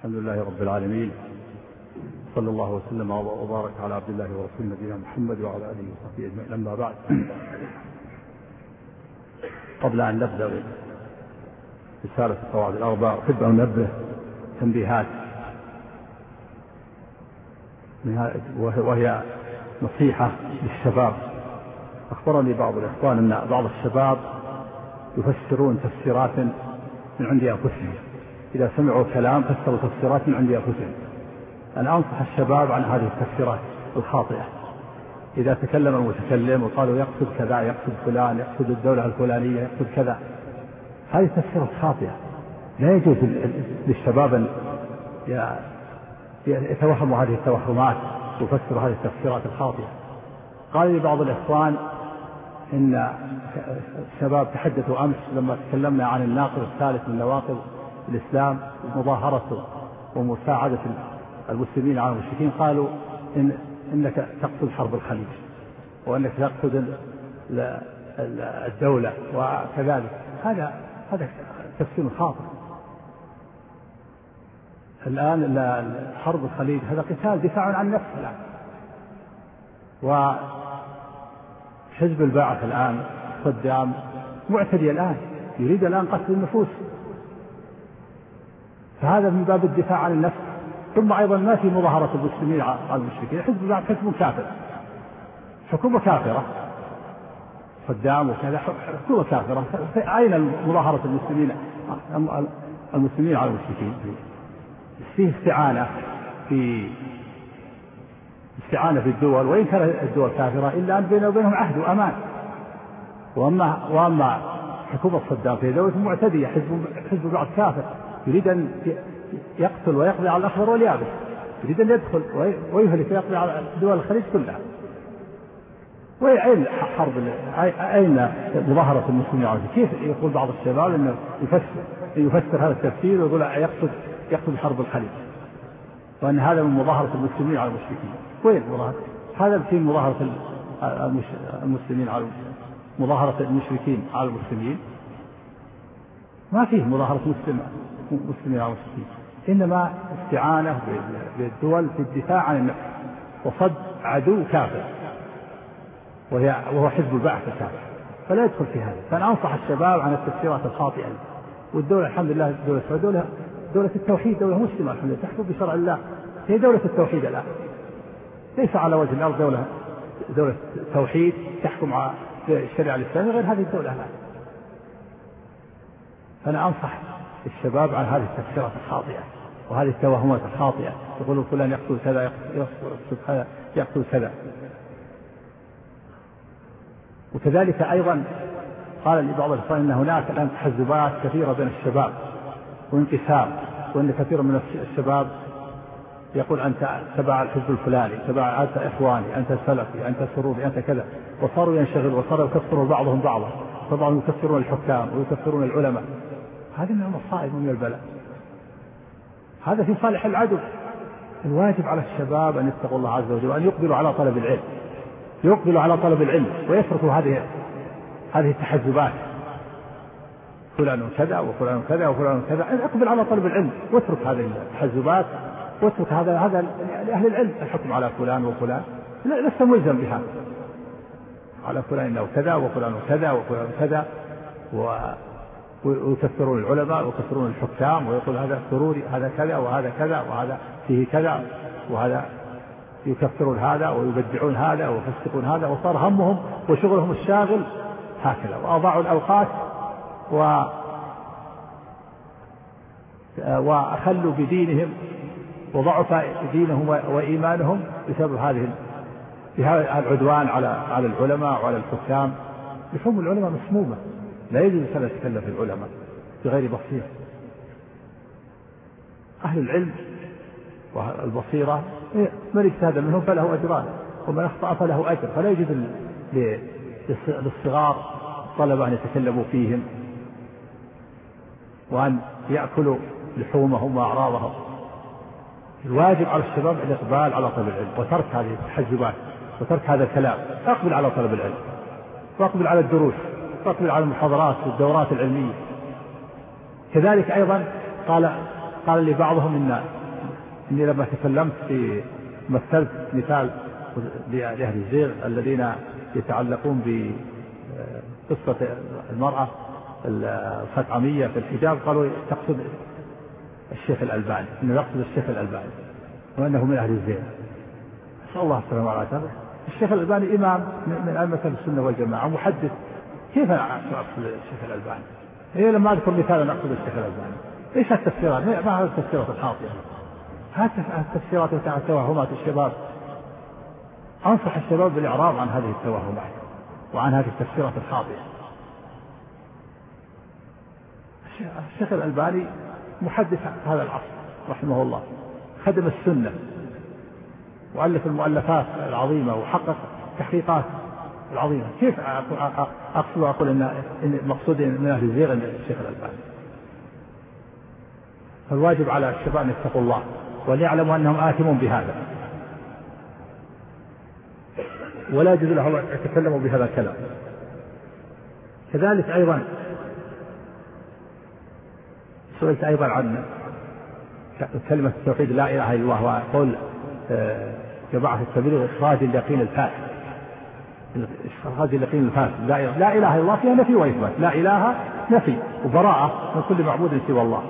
الحمد لله رب العالمين، صلى الله وسلم وبارك على عبد الله ورسول نبينا محمد وعلى آله وصحبه أجمعين. أما بعد، قبل أن نبدأ رسالة القواعد الأربع أحب أن ننبه تنبيهات، وهي نصيحة للشباب. أخبرني بعض الإخوان أن بعض الشباب يفسرون تفسيرات من عند أنفسهم، إذا سمعوا كلام فسروا تفسيرات من عند أنفسهم. أنا أنصح الشباب عن هذه التفسيرات الخاطئة. إذا تكلم المتكلم وقالوا يقصد كذا، يقصد فلان، يقصد الدولة الفلانية، يقصد كذا، هذه تفسيرات خاطئة. لا يجوز للشباب أن يتوهموا هذه التوهمات ويفسروا هذه التفسيرات الخاطئة. قال لي بعض الإخوان إن الشباب تحدثوا أمس لما تكلمنا عن الناقض الثالث من نواقض الإسلام، مظاهرة ومساعدة المسلمين على المشركين، قالوا إنك تقصد حرب الخليج، وإنك تقصد الدولة وكذلك. هذا تفسير خاطئ. الآن حرب الخليج هذا قتال دفاع عن النفس الآن، وحزب البعث الآن صدام معتدي الآن، يريد الآن قتل النفوس، فهذا من باب الدفاع عن النفس. ثم أيضا ما في مظاهرة المسلمين على المشركين، حزب البعث حزب كافر، حكومة كافرة، صدام وكذا حكومة كافرة. أين مظاهرة المسلمين على المشركين؟ فيه استعانة في الدول، وإن كانت الدول كافرة إلا أن بينه وبينهم عهد وأمان. وأما حكومة صدام في دولة معتدية، حزب بعض كافر، يريد أن يقتل ويقضي على الأخضر واليابس، يريد أن يدخل ويهلك ويقضي على دول الخليج كلها. وأين أين مظاهرة المسلمين على كيف يقول بعض الشباب أنه يفسر هذا التفسير ويقول يقصد حرب الخليج، وأن هذا من مظاهرة المسلمين على المشركين؟ وين مظاهرة هذا؟ في مظاهرة المسلمين على مظاهرة المشركين على المسلمين؟ ما فيه مظاهرة مسلمين على المشركين، إنما استعانة بالدول في الدفاع عن النفس وصد عدو كافر، وهو حزب البعث الكافر، فلا يدخل في هذا. فأنا أنصح الشباب عن التفسيرات الخاطئة. والدولة الحمد لله دولة التوحيد، دولة مسلمة الحمد لله، تحكم بشرع الله، هي دولة التوحيد الآن، ليس على وجه الأرض دولة توحيد تحكم على الشريعة الإسلامية غير هذه الدولة الآن. فأنا أنصح الشباب عن هذه التفسيرات الخاطئة وهذه التوهمات الخاطئة، يقولون فلان يقتل كذا، يقتل كذا. وكذلك أيضا قال لبعض الإخوان أن هناك الآن تحزبات كثيرة بين الشباب وانقسام، وأن كثير من الشباب يقول أنت تبع الحزب الفلاني، أنت إخواني، أنت سلفي، أنت سروري، أنت كذا، وصاروا ينشغلوا وصاروا يكفرون بعضهم بعضا، طبعا يكفرون الحكام ويكفرون العلماء. هذه من المصائب ومن البلاء، هذا في صالح العدو. الواجب على الشباب أن يتقوا الله عز وجل وأن يقبلوا على طلب العلم، ويتركوا هذه التحزبات، فلان كذا وفلان كذا وفلان كذا. اقبل على طلب العلم واترك هذه التحزبات، واترك هذا لأهل العلم الحكم على فلان وفلان، لست ملزم بهذا، على فلان انه كذا وفلان كذا وفلان كذا، ويكثرون العلماء ويكثرون الحكام، ويقول هذا سروري، هذا كذا وهذا كذا وهذا فيه كذا، وهذا يكفرون هذا ويبدعون هذا ويفسقون هذا، وصار همهم وشغلهم الشاغل هكذا، وأضاعوا الأوقات وأخلوا بدينهم، وضعف دينهم وإيمانهم بسبب هذا العدوان على العلماء وعلى الحكام. لحوم العلماء مسمومة، لا يجوز أن يتكلم في العلماء بغير بصيرة. أهل العلم والبصيرة من اجتهد منهم فله أجران، ومن أخطأ فله أجر. فلا يجوز للصغار الطلبة أن يتكلموا فيهم وأن يأكلوا لحومهم وأعراضهم. الواجب على الشباب الإقبال على طلب العلم وترك هذه التحزبات وترك هذا الكلام. أقبل على طلب العلم، وأقبل على الدروس، وأقبل على المحاضرات والدورات العلمية. كذلك أيضا قال قال لي بعضهم إني لما تكلمت في مثلت مثال لأهل الزيغ الذين يتعلقون بقصة المرأة الخثعمية في الحجاب، قالوا تقصد الشيخ الألباني، إنه يقصد الشيخ الألباني وأنه من أهل الزيغ. نسأل الله السلامة والعافية. الشيخ الألباني إمام من أئمة السنة والجماعة، محدث، كيف أقصد الشيخ الألباني؟ هي لما أذكر مثالا أقصد الشيخ الألباني. إيش التفسيرات؟ ما هذه التفسيرات الخاطئة، هذه التفسيرات توهمات الشباب. أنصح الشباب بالإعراض عن هذه التوهمات وعن هذه التفسيرات الخاطئة. الشيخ الألباني محدث هذا العصر رحمه الله، خدم السنة وألف المؤلفات العظيمة وحقق تحقيقات العظيمة. كيف أقول إن مقصود من أهل الزيغ الشيخ الألباني؟ فالواجب على الشباب أن يتقوا الله وليعلموا أنهم آثمون بهذا، ولا يجوز لهم أن يتكلموا بهذا الكلام. كذلك أيضا سئلت أيضا عن كلمة التوحيد لا إله إلا الله، وقول جماعة التبليغ إخراج اليقين الفاسد. إخراج اليقين الفاسد لا إله إلا الله فيها نفي وإثبات، لا إله نفي وبراءة من كل معبود سوى الله.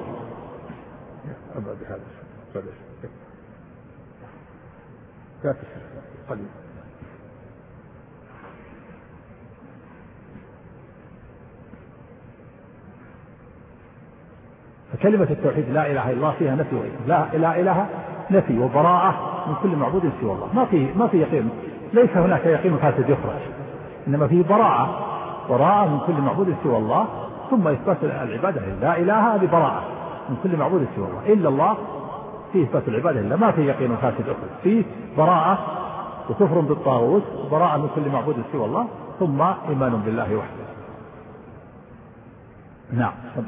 فكلمة التوحيد لا إله إلا الله فيها نفي وإثبات، لا إله نفي وبراءة من كل معبود سوى الله. ما في يقين، ليس هناك يقين فاسد يخرج، إنما فيه براءة من كل معبود سوى الله، ثم إثبات العبادة لا إله ببراءة من كل معبود سوى الله، إلا الله فيه إثبات العبادة إلا، ما فيه يقين فاسد يخرج، فيه براءة وكفر بالطاغوت وبراءة من كل معبود سوى الله، ثم إيمان بالله وحده. نعم.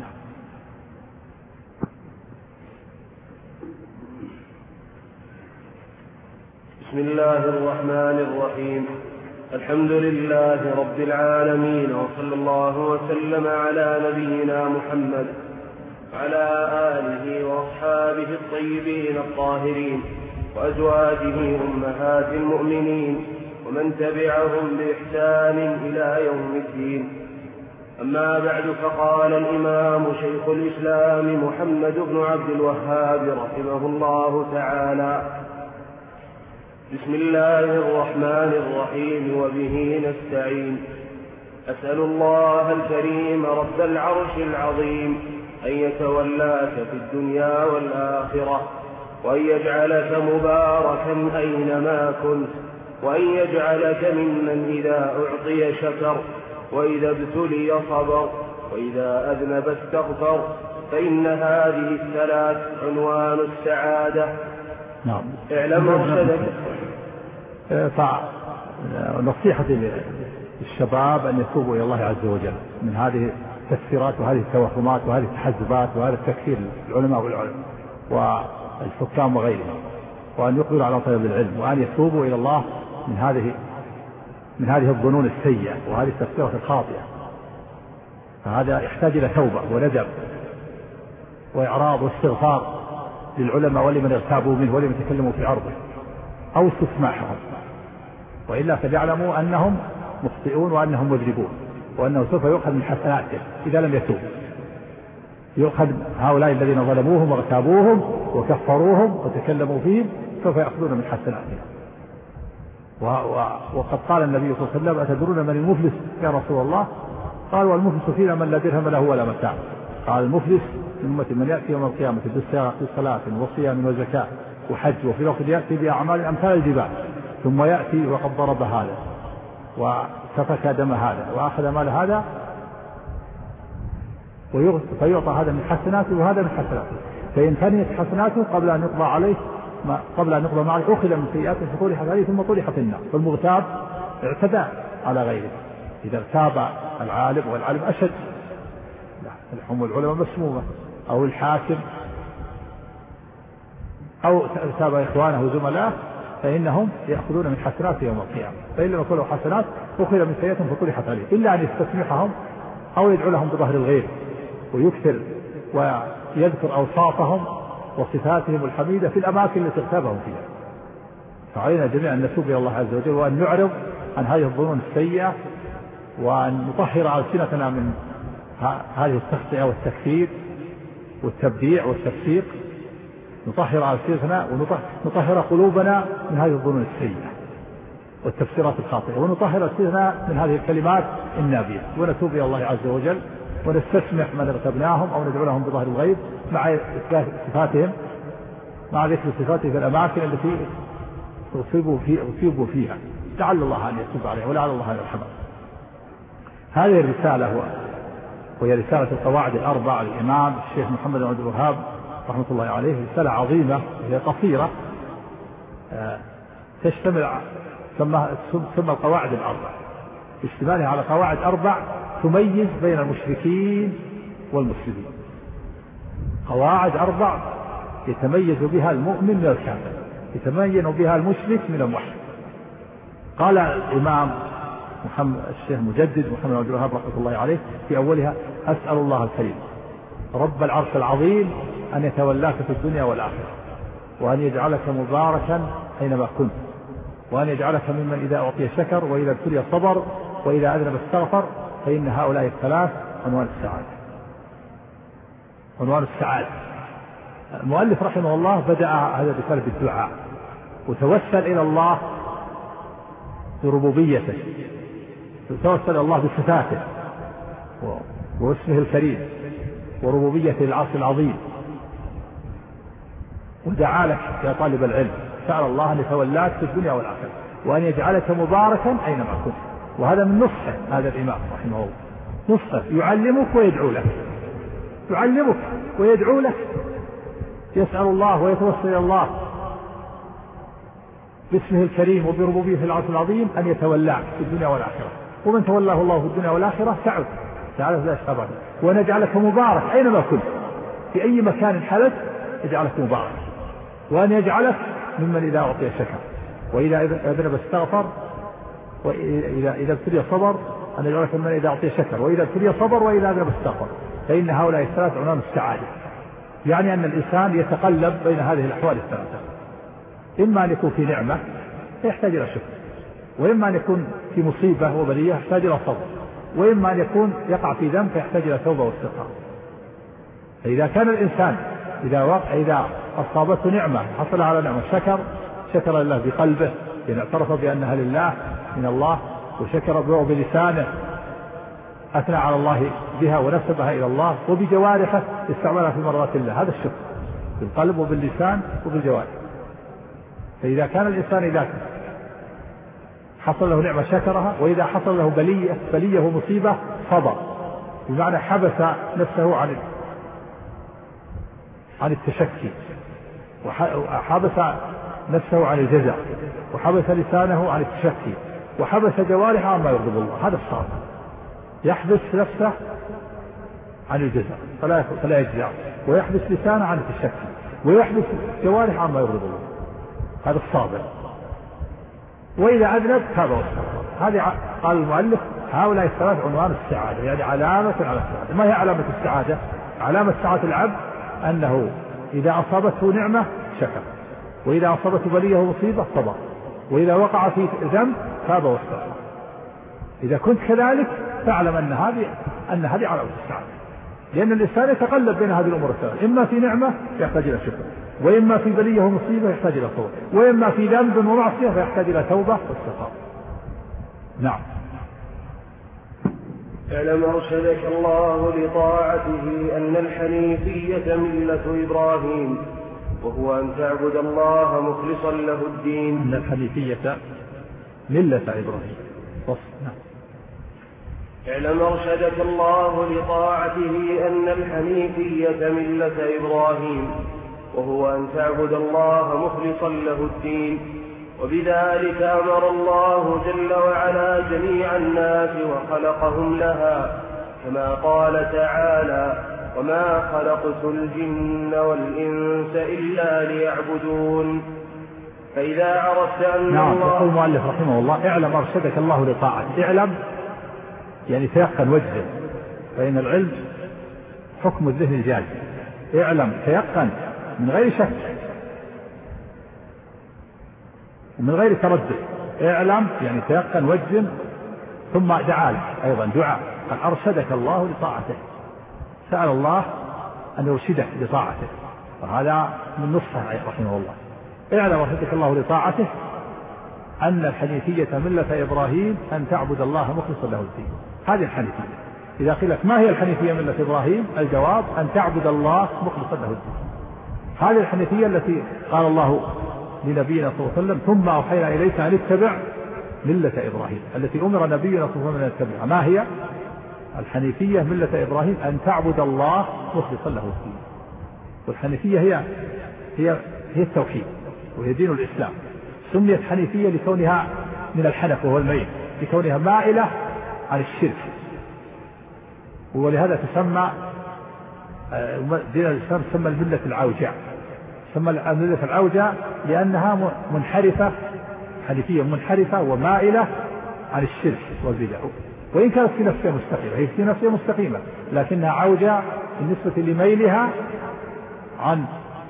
بسم الله الرحمن الرحيم. الحمد لله رب العالمين، وصلى الله وسلم على نبينا محمد وعلى آله وأصحابه الطيبين الطاهرين وأزواجه أمهات المؤمنين ومن تبعهم بإحسان إلى يوم الدين. أما بعد، فقال الإمام شيخ الإسلام محمد بن عبد الوهاب رحمه الله تعالى: بسم الله الرحمن الرحيم، وبه نستعين. أسأل الله الكريم رب العرش العظيم أن يتولاك في الدنيا والآخرة، وأن يجعلك مباركا أينما كنت، وأن يجعلك ممن إذا أعطي شكر، وإذا ابتلي صبر، وإذا أذنب استغفر، فإن هذه الثلاث عنوان السعادة. نعم. اعلم مرشدك. نصيحة للشباب أن يتوبوا إلى الله عز وجل من هذه التفسيرات وهذه التوهمات وهذه التحزبات وهذا التكفير العلماء والحكام وغيرهم، وأن يقبلوا على طلب العلم، وأن يتوبوا إلى الله من هذه الظنون السيئة وهذه التفسيرات الخاطئة. فهذا يحتاج إلى توبة وندم وإعراض واستغفار للعلماء ولمن ارتابوا منه ولمن تكلموا في عرضه أو استسماحهم، وإلا فليعلموا أنهم مخطئون وأنهم مذنبون، وأنه سوف يؤخذ من حسناتهم إذا لم يتوبوا. يؤخذ هؤلاء الذين ظلموهم واغتابوهم وكفروهم وتكلموا فيهم، سوف يأخذون من حسناتهم. وقد قال النبي صلى الله عليه وسلم: أتدرون من المفلس يا رسول الله؟ قال: والمفلس فينا من لا درهم له ولا متاع. قال: المفلس من أمة من يأتي يوم القيامة بصلاة وصيام وزكاة وحج، وفي الوقت يأتي بأعمال أمثال الجبال، ثم يأتي وقد ضرب هذا وسفك دم هذا وأخذ مال هذا، فيعطى هذا من حسناته وهذا من حسناته، فإن فنيت حسناته قبل أن يقضى عليه ما عليه أخذ من سيئاته فطرحت عليه ثم طرح في النار. فالمغتاب اعتدى على غيره، إذا ارتاب العالم، والعالم أشد، هم العلماء مسمومة، أو الحاكم، أو ارتاب إخوانه وزملائه، فإنهم يأخذون من حسناته يوم القيامة. فإن لم يكونوا حسنات أخذ من سيئاتهم فطرحت عليه، إلا أن يستسمحهم أو يدعو لهم بظهر الغيب ويكثر ويذكر أوصافهم وصفاتهم الحميدة في الأماكن التي اغتابهم فيها. فعلينا جميعا أن نتوب إلى الله عز وجل وأن نعرض عن هذه الظنون السيئة وأن نطهر ألسنتنا من هذه التخطئة والتكفير والتبديع والتفسيق. نطهر ألسنتنا ونطهر قلوبنا من هذه الظنون السيئة والتفسيرات الخاطئة، ونطهر ألسنتنا من هذه الكلمات النابية، ونتوب إلى الله عز وجل ونستسمح من اغتبناهم أو ندعو لهم بظهر الغيب مع إثبات صفاتهم، مع ذكر صفاتهم في الأماكن التي أصيبوا فيها، لعل الله أن يتوب عليهم ولعل الله أن يرحمهم. هذه الرسالة وهي رسالة القواعد الأربع للإمام الشيخ محمد بن عبد الوهاب رحمة الله عليه، رسالة عظيمة هي قصيرة تشتمل ثم القواعد الأربع، اشتمالها على قواعد أربع تميز بين المشركين والمسلمين. قواعد أربع يتميز بها المؤمن من الكافر، يتميز بها المشرك من الموحد. قال الإمام الشيخ مجدد محمد بن عبد الوهاب رحمة الله عليه في أولها: أسأل الله الكريم رب العرش العظيم أن يتولاك في الدنيا والآخرة، وأن يجعلك مباركا أينما كنت، وأن يجعلك ممن إذا أعطي شكر وإذا ابتلي صبر وإذا أذنب استغفر، فإن هؤلاء الثلاث عنوان السعادة. عنوان السعادة. المؤلف رحمه الله بدأ هذا الرسالة بالدعاء، وتوسل إلى الله بربوبيته، توسل إلى الله بصفاته واسمه الكريم وربوبيته العرش العظيم، ودعا لك يا طالب العلم، سأل الله أن يتولاك في الدنيا والآخرة، وأن يجعلك مباركا أينما كنت. وهذا من نصحه هذا الإمام رحمه الله، نصحه يعلمك ويدعو لك، يعلمك ويدعو لك، يسأل الله ويتوسل إلى الله باسمه الكريم وبربوبيته العرش العظيم أن يتولاك في الدنيا والآخرة، ومن تولاه الله في الدنيا والآخرة سعد تعالى لا يشهد، وأن يجعلك مبارك أينما كنت، في أي مكان حدث يجعلك مبارك، وأن يجعلك ممن إذا أعطي شكر وإذا أذنب استغفر وإذا ابتلي صبر، أن يجعلك ممن إذا أعطي شكر وإذا ابتلي صبر وإذا أذنب استغفر، فإن هؤلاء الثلاث عنوان السعادة. يعني أن الإنسان يتقلب بين هذه الأحوال الثلاثة، إما أن يكون في نعمة فيحتاج إلى شكر، وإما أن يكون في مصيبة وبلية يحتاج إلى صبر، وإما أن يكون يقع في ذنب فيحتاج إلى توبة واستغفار. فإذا كان الإنسان إذا أصابته نعمة حصل على نعمة شكر لله بقلبه، يعني اعترف بأنها لله من الله، وشكر بلسانه أثنى على الله بها ونسبها إلى الله، وبجوارحه استعملها في مرضات الله، هذا الشكر بالقلب وباللسان وبالجوارح. فإذا كان الإنسان إذا حصل له نعمة شكرها، وإذا حصل له بلية ومصيبة صبر، بمعنى حبس نفسه عن التشكي، وحبس نفسه عن الجزع، وحبس لسانه عن التشكي، وحبس جوارحه عما يغضب الله، هذا الصابر. يحبس نفسه عن الجزع فلا يجزع، ويحبس لسانه عن التشكي، ويحبس جوارحه عما يغضب الله، هذا الصابر. وإذا أذنب تاب واستغفر. هذه قال المؤلف هؤلاء الثلاث عنوان السعادة، يعني علامة على السعادة. ما هي علامة السعادة؟ علامة سعادة العبد أنه إذا أصابته نعمة شكر، وإذا أصابته بلية ومصيبة صبر، وإذا وقع في ذنب تاب واستغفر. إذا كنت كذلك فاعلم أن هذه علامة السعادة، لأن الإنسان يتقلب بين هذه الأمور الثلاث، إما في نعمة يحتاج إلى شكر، وإما في بلية ومصيبة يحتاج إلى صبر، وإما في ذنب ومعصية فيحتاج إلى توبة واستغفار. نعم. اعلم أرشدك الله لطاعته أن الحنيفية ملة إبراهيم، وهو أن تعبد الله مخلصا له الدين. أن الحنيفية ملة إبراهيم. نعم. اعلم أرشدك الله لطاعته أن الحنيفية ملة إبراهيم، وهو أن تعبد الله مخلصا له الدين، وبذلك أمر الله جل وعلا جميع الناس وخلقهم لها، كما قال تعالى: وما خلقت الجن والإنس إلا ليعبدون. فإذا عرفت أن الله يقول المؤلف رحمه الله: اعلم أرشدك الله لطاعته. اعلم يعني تيقن وجه، فإن العلم حكم الذهن الجازم. اعلم تيقن من غير شك ومن غير تردد. اعلم يعني تيقن وجم، ثم دعا له أيضا دعاء، قال أرشدك الله لطاعته، سأل الله أن يرشدك لطاعته، وهذا من نصحه رحمه الله. اعلم أرشدك الله لطاعته أن الحنيفية ملة إبراهيم أن تعبد الله مخلصا له الدين. هذه الحنيفية. إذا قيل لك ما هي الحنيفية ملة إبراهيم؟ الجواب أن تعبد الله مخلصا له الدين. هذه الحنيفية التي قال الله لنبينا صلى الله عليه وسلم ثم أوحينا إليك أن اتبع ملة إبراهيم، التي أمر نبينا صلى الله عليه وسلم أن يتبعها. ما هي الحنيفية ملة إبراهيم؟ أن تعبد الله مخلصا له الدين. والحنيفية هي التوحيد، وهي دين الإسلام. سميت حنيفية لكونها من الحنف وهو الميل، لكونها مائلة عن الشرك، ولهذا تسمى دين الإسلام تسمى الملة العوجاء. تسمى الملة العوجاء لأنها منحرفة، حنيفية منحرفة ومائلة عن الشرك والبدع، وإن كانت في نفسها مستقيمة، هي في نفسها مستقيمة لكنها عوجاء بالنسبة لميلها عن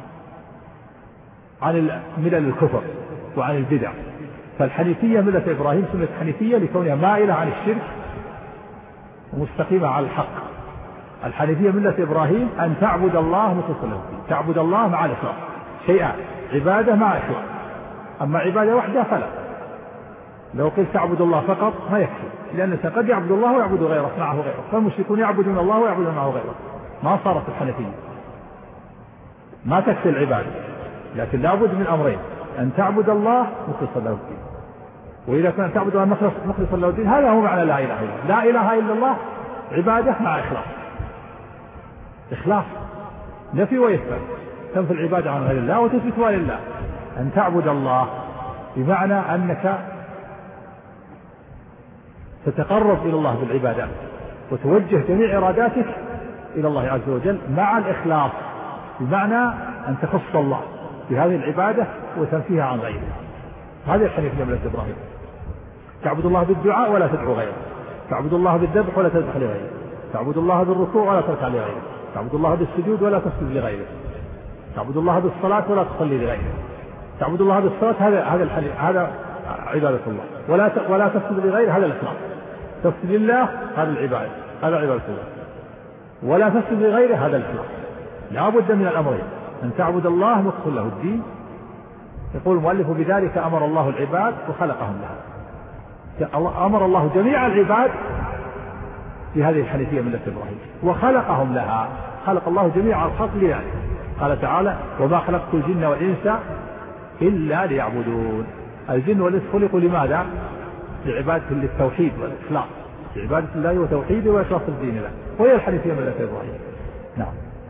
ملل الكفر وعن البدع. فالحنيفية ملة إبراهيم سميت حنيفية لكونها مائلة عن الشرك ومستقيمة على الحق. الحنيفية ملة إبراهيم أن تعبد الله مخلصا له الدين، تعبد الله مع الإخلاص، شيئان، عبادة مع إخلاص. أما عبادة وحدها فلا، لو قلت تعبد الله فقط ما يكفي، لأن الإنسان قد يعبد الله ويعبد غيره معه غيره، فالمشركون يعبدون الله ويعبدون معه غيره، ما صارت الحنيفية، ما تكفي العبادة، لكن لابد من أمرين: أن تعبد الله مخلصا له الدين. وإذا كان تعبد الله مخلصا له الدين هذا هو معنى لا إله إلا الله. لا إله إلا الله عبادة مع إخلاص. إخلاص نفي ويثبت، تنفي العبادة عن غير الله وتثبتها لله. أن تعبد الله بمعنى أنك تتقرب إلى الله بالعبادات وتوجه جميع إراداتك إلى الله عز وجل مع الإخلاص، بمعنى أن تخص الله بهذه العبادة وتنفيها عن غيره. هذه الحنيفية ملة إبراهيم. تعبد الله بالدعاء ولا تدعو غيره، تعبد الله بالذبح ولا تذبح لغيره، تعبد الله بالركوع ولا تركع لغيره، تعبد الله بالسجود ولا تسجد لغيره، تعبد الله بالصلاة ولا تصلي لغيره، تعبد الله بالصلاة هذا عبادة الله، ولا تسجد لغيره، هذا الإخلاص. تسجد لله هذا العبادة، هذا عبادة الله، ولا تسجد لغيره هذا الإخلاص. لا بد من الأمرين: أن تعبد الله مخلصا له الدين. يقول المؤلف: بذلك أمر الله العباد وخلقهم لها. أمر الله جميع العباد في هذه الحنيفية ملة إبراهيم وخلقهم لها. خلق الله جميع الخلق لذلك. قال تعالى: وما خلقت الجن والإنس إلا ليعبدون. الجن والإنس خلقوا لماذا؟ لعبادة للتوحيد والإخلاص، لعبادة الله وتوحيده وإخلاص الدين له، وهي الحنيفية ملة إبراهيم. نعم.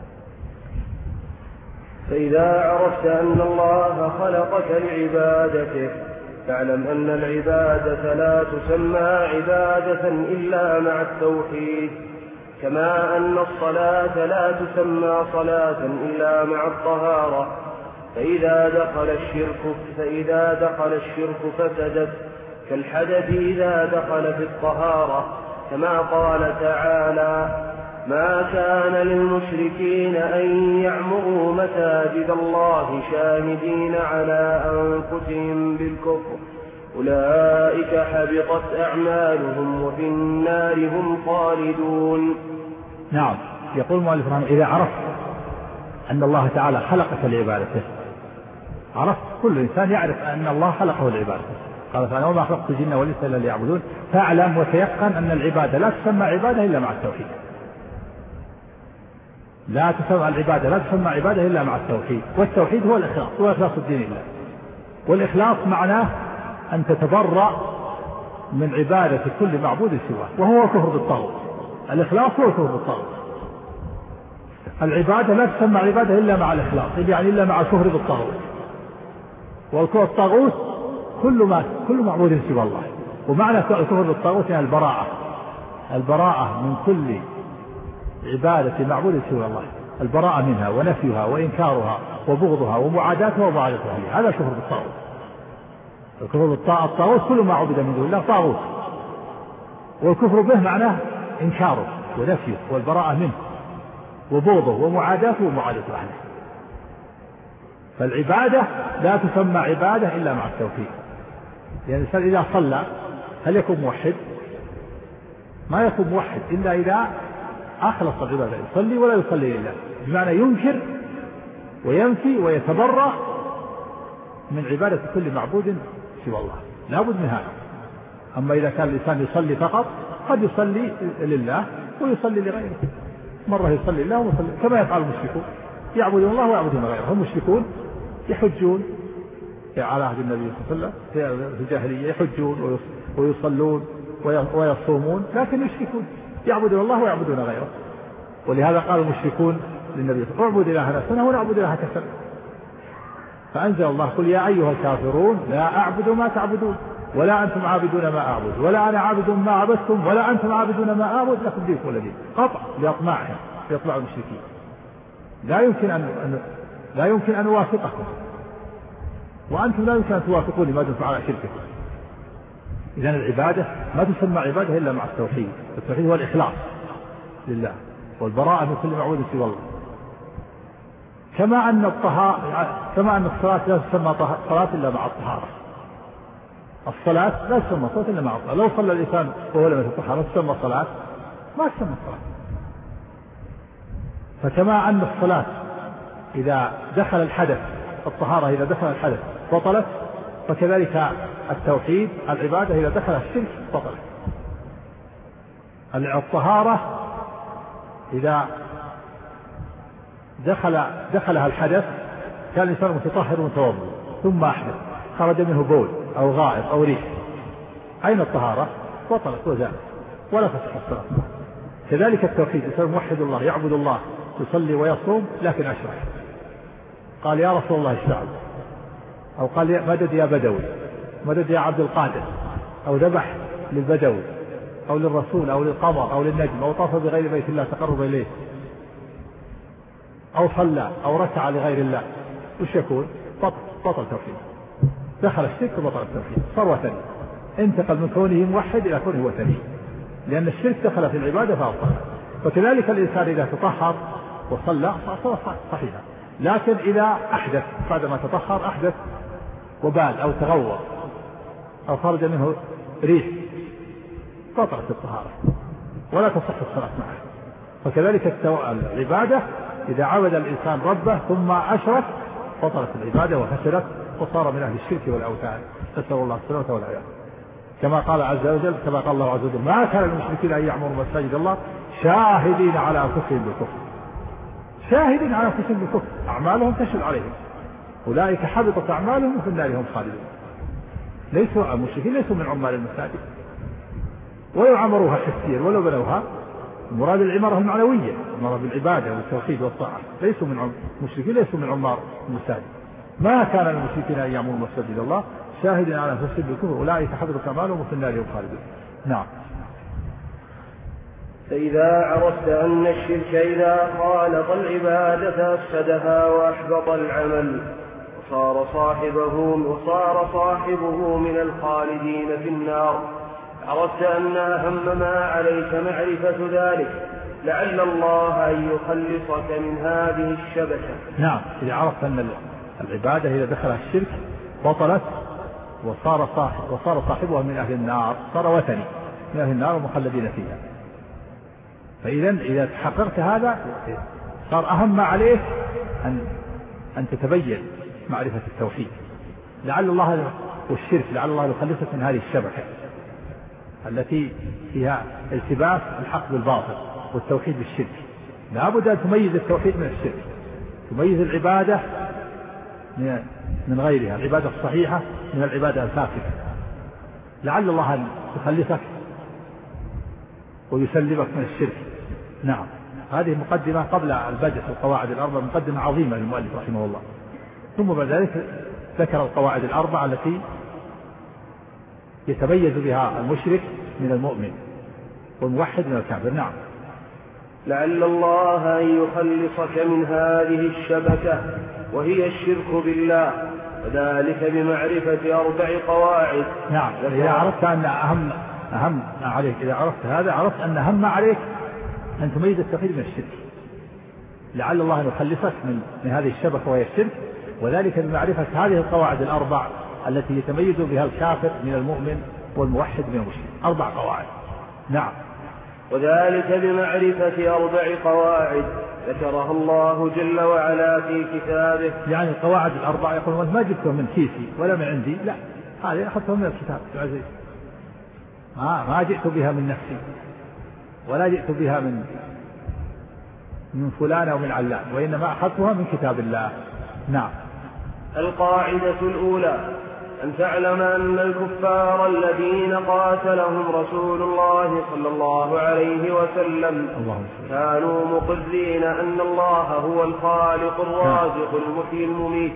فإذا عرفت أن الله خلقك لعبادته فاعلم أن العبادة لا تسمى عبادة إلا مع التوحيد، كما أن الصلاة لا تسمى صلاة إلا مع الطهارة. فإذا دخل الشرك فسدت، كالحدث إذا دخل في الطهارة، كما قال تعالى: ما كان للمشركين أن يعمروا مساجد الله شاهدين على أنفسهم بالكفر، أولئك حبطت أعمالهم وفي النار هم خالدون. نعم. يقول المؤلف رحمه: إذا عرفت أن الله تعالى خلقك لعبادته، عرفت، كل إنسان يعرف أن الله خلقه لعبادته. قال تعالى: وما خلقت الجن والإنس إلا ليعبدون. فاعلم وتيقن أن العبادة لا تسمى عبادة إلا مع التوحيد. لا تسمى العبادة لا تسمى عبادة إلا مع التوحيد، والتوحيد هو الإخلاص، هو إخلاص الدين لله. والإخلاص معناه أن تتبرأ من عبادة كل معبود سواه، وهو كفر بالطاغوت. الإخلاص هو كفر بالطاغوت. العبادة لا تسمى عبادة إلا مع الإخلاص، يعني إلا مع الكفر بالطاغوت. والكفر بالطاغوت كل معبود سوى الله. ومعنى الكفر بالطاغوت يعني البراءة من كل عبادة معبود سوى الله، البراءة منها ونفيها وإنكارها وبغضها ومعاداتها ومعاداتها. هذا الكفر بالطاغوت. الكفر بالطاغوت كل ما عبد من دون الله طاغوت، والكفر به معناه إنكاره ونفيه والبراءة منه وبغضه ومعاداته ومعاداة أهله. فالعبادة لا تسمى عبادة إلا مع التوحيد. يعني الإنسان إذا صلى هل يكون موحد؟ ما يكون موحد إلا إذا أخلص العبادة، يصلي ولا يصلي لله، بمعنى ينكر وينفي ويتبرأ من عبادة كل معبود سوى الله، لا بد من هذا. أما إذا كان الإنسان يصلي فقط قد يصلي لله ويصلي لغيره، مرة يصلي لله ويصلي كما يفعل المشركون، يعبدون الله ويعبدون غيره. هم المشركون يحجون على عهد النبي صلى الله عليه وسلم في الجاهلية، يحجون ويصلون ويصومون، لكن يشركون، يعبدون الله ويعبدون غيره. ولهذا قال المشركون للنبي صلى الله عليه وسلم: اعبد إلهنا سنة ونعبد إلهك سنة. فأنزل الله: قل يا أيها الكافرون لا أعبد ما تعبدون ولا أنتم عابدون ما أعبد ولا أنا عابد ما عبدتم ولا أنتم عابدون ما أعبد لكم دينكم ولي دين. قطع لأطماعهم، لأطماع المشركين. لا يمكن أن أوافقكم وأنتم لا يمكن أن توافقوني ما دمتم على شرككم. إذن العبادة ما تسمى عبادة إلا مع التوحيد. التوحيد هو الإخلاص لله والبراءة من كل معبود سوى الله. كما أن الصلاة لا تسمى صلاة إلا مع الطهارة. الصلاة لا تسمى صلاة إلا مع الطهارة. لو صلى الإنسان وهو لم يتطهر تسمى صلاة؟ ما تسمى صلاة. فكما أن الصلاة إذا دخل الحدث، الطهارة إذا دخل الحدث بطلت، فكذلك التوحيد العبادة إذا دخل الشرك بطلت. الطهارة إذا دخلها الحدث كان الإنسان متطهر متوضئ ثم أحدث خرج منه بول أو غائط أو ريح، أين الطهارة؟ بطلت وزالت ولا تصح الصلاة. كذلك التوحيد، الإنسان موحد الله يعبد الله يصلي ويصوم لكن أشرك، قال يا رسول الله اشفعوا، أو قال مدد يا بدوي، مدد يا عبد القادر، أو ذبح للبدوي أو للرسول أو للقمر أو للنجم، أو طاف بغير بيت الله تقرب إليه، أو صلى أو ركع لغير الله، وش يكون؟ بطل توحيد، دخل الشرك وبطل التوحيد، صار وثني، انتقل من كونه موحد إلى كونه وثني، لأن الشرك دخل في العبادة فأبطل. فكذلك الإنسان إذا تطهر وصلى صلاة صحيحة، لكن إذا أحدث بعدما تطهر أحدث وبال أو تغوط أو خرج منه ريح بطلت الطهارة ولا تصح الصلاة معه. فكذلك العبادة إذا عبد الإنسان ربه ثم أشرك بطلت العبادة وفسدت وصار من أهل الشرك والأوثان، نسأل الله السلامة والعافية. كما قال عز وجل، كما قال الله عز وجل: ما كان للمشركين أن يعمروا مساجد الله شاهدين على أنفسهم بالكفر. شاهدين على أنفسهم بالكفر، أعمالهم تشهد عليهم، أولئك حبطت أعمالهم وفي النار هم خالدون. ليسوا المشركين ليسوا من عمال المساجد، ولو عمروها حسيا ولو بنوها، المراد العمارة المعنوية، المراد بالعبادة والتوحيد والطاعة، ليسوا من المشركين ليسوا من عمار المساجد. ما كان للمشركين أن يعمروا مساجد الله شاهدين على أنفسهم بالكفر أولئك حبطت أعمالهم وفي النار هم خالدون. نعم. فإذا عرفت أن الشرك إذا خالط العبادة أفسدها وأحبط العمل وصار صاحبه من الخالدين في النار، عرفت أن أهم ما عليك معرفة ذلك لعل الله أن يخلصك من هذه الشبكة. نعم، إذا عرفت أن العبادة إذا دخلها الشرك بطلت وصار صاحبها من أهل النار، صار وثني من أهل النار ومخلدين فيها. إذا تحققت هذا صار أهم ما عليك أن تتبين معرفة التوحيد، لعل الله والشرك لعل الله يخلصك من هذه الشبكة التي فيها التباس الحق بالباطل والتوحيد بالشرك. لا بد أن تميز التوحيد من الشرك، تميز العبادة من غيرها، العبادة الصحيحة من العبادة الفاسدة، لعل الله أن يخلصك ويسلمك من الشرك. نعم، هذه مقدمة قبل البدء في القواعد الأربع، مقدمة عظيمة للمؤلف رحمه الله. ثم بعد ذلك ذكر القواعد الأربع التي يتميز بها المشرك من المؤمن والموحد من الكافر. نعم. لعل الله أن يخلصك من هذه الشبكة وهي الشرك بالله، وذلك بمعرفة 4 قواعد. نعم، إذا عرفت أن أهم عليك، إذا عرفت هذا عرفت أن أهم عليك أن تميز التوحيد من الشرك، لعل الله أن يخلصك من هذه الشبكة وهي الشرك، وذلك بمعرفة هذه القواعد الأربع التي يتميز بها الكافر من المؤمن والموحد من المشرك. 4 قواعد. نعم. وذلك بمعرفة 4 قواعد ذكرها الله جل وعلا في كتابه. يعني القواعد ال4 يقول ما جبتها من كيسي ولا من عندي، لا، هذه أخذتها من الكتاب العزيز، ما جئت بها من نفسي ولا جئت بها من فلان أو من علان، وإنما أخذتها من كتاب الله. نعم. القاعدة الأولى أن تعلم أن الكفار الذين قاتلهم رسول الله صلى الله عليه وسلم كانوا مقرين أن الله هو الخالق الرازق المحيي المميت.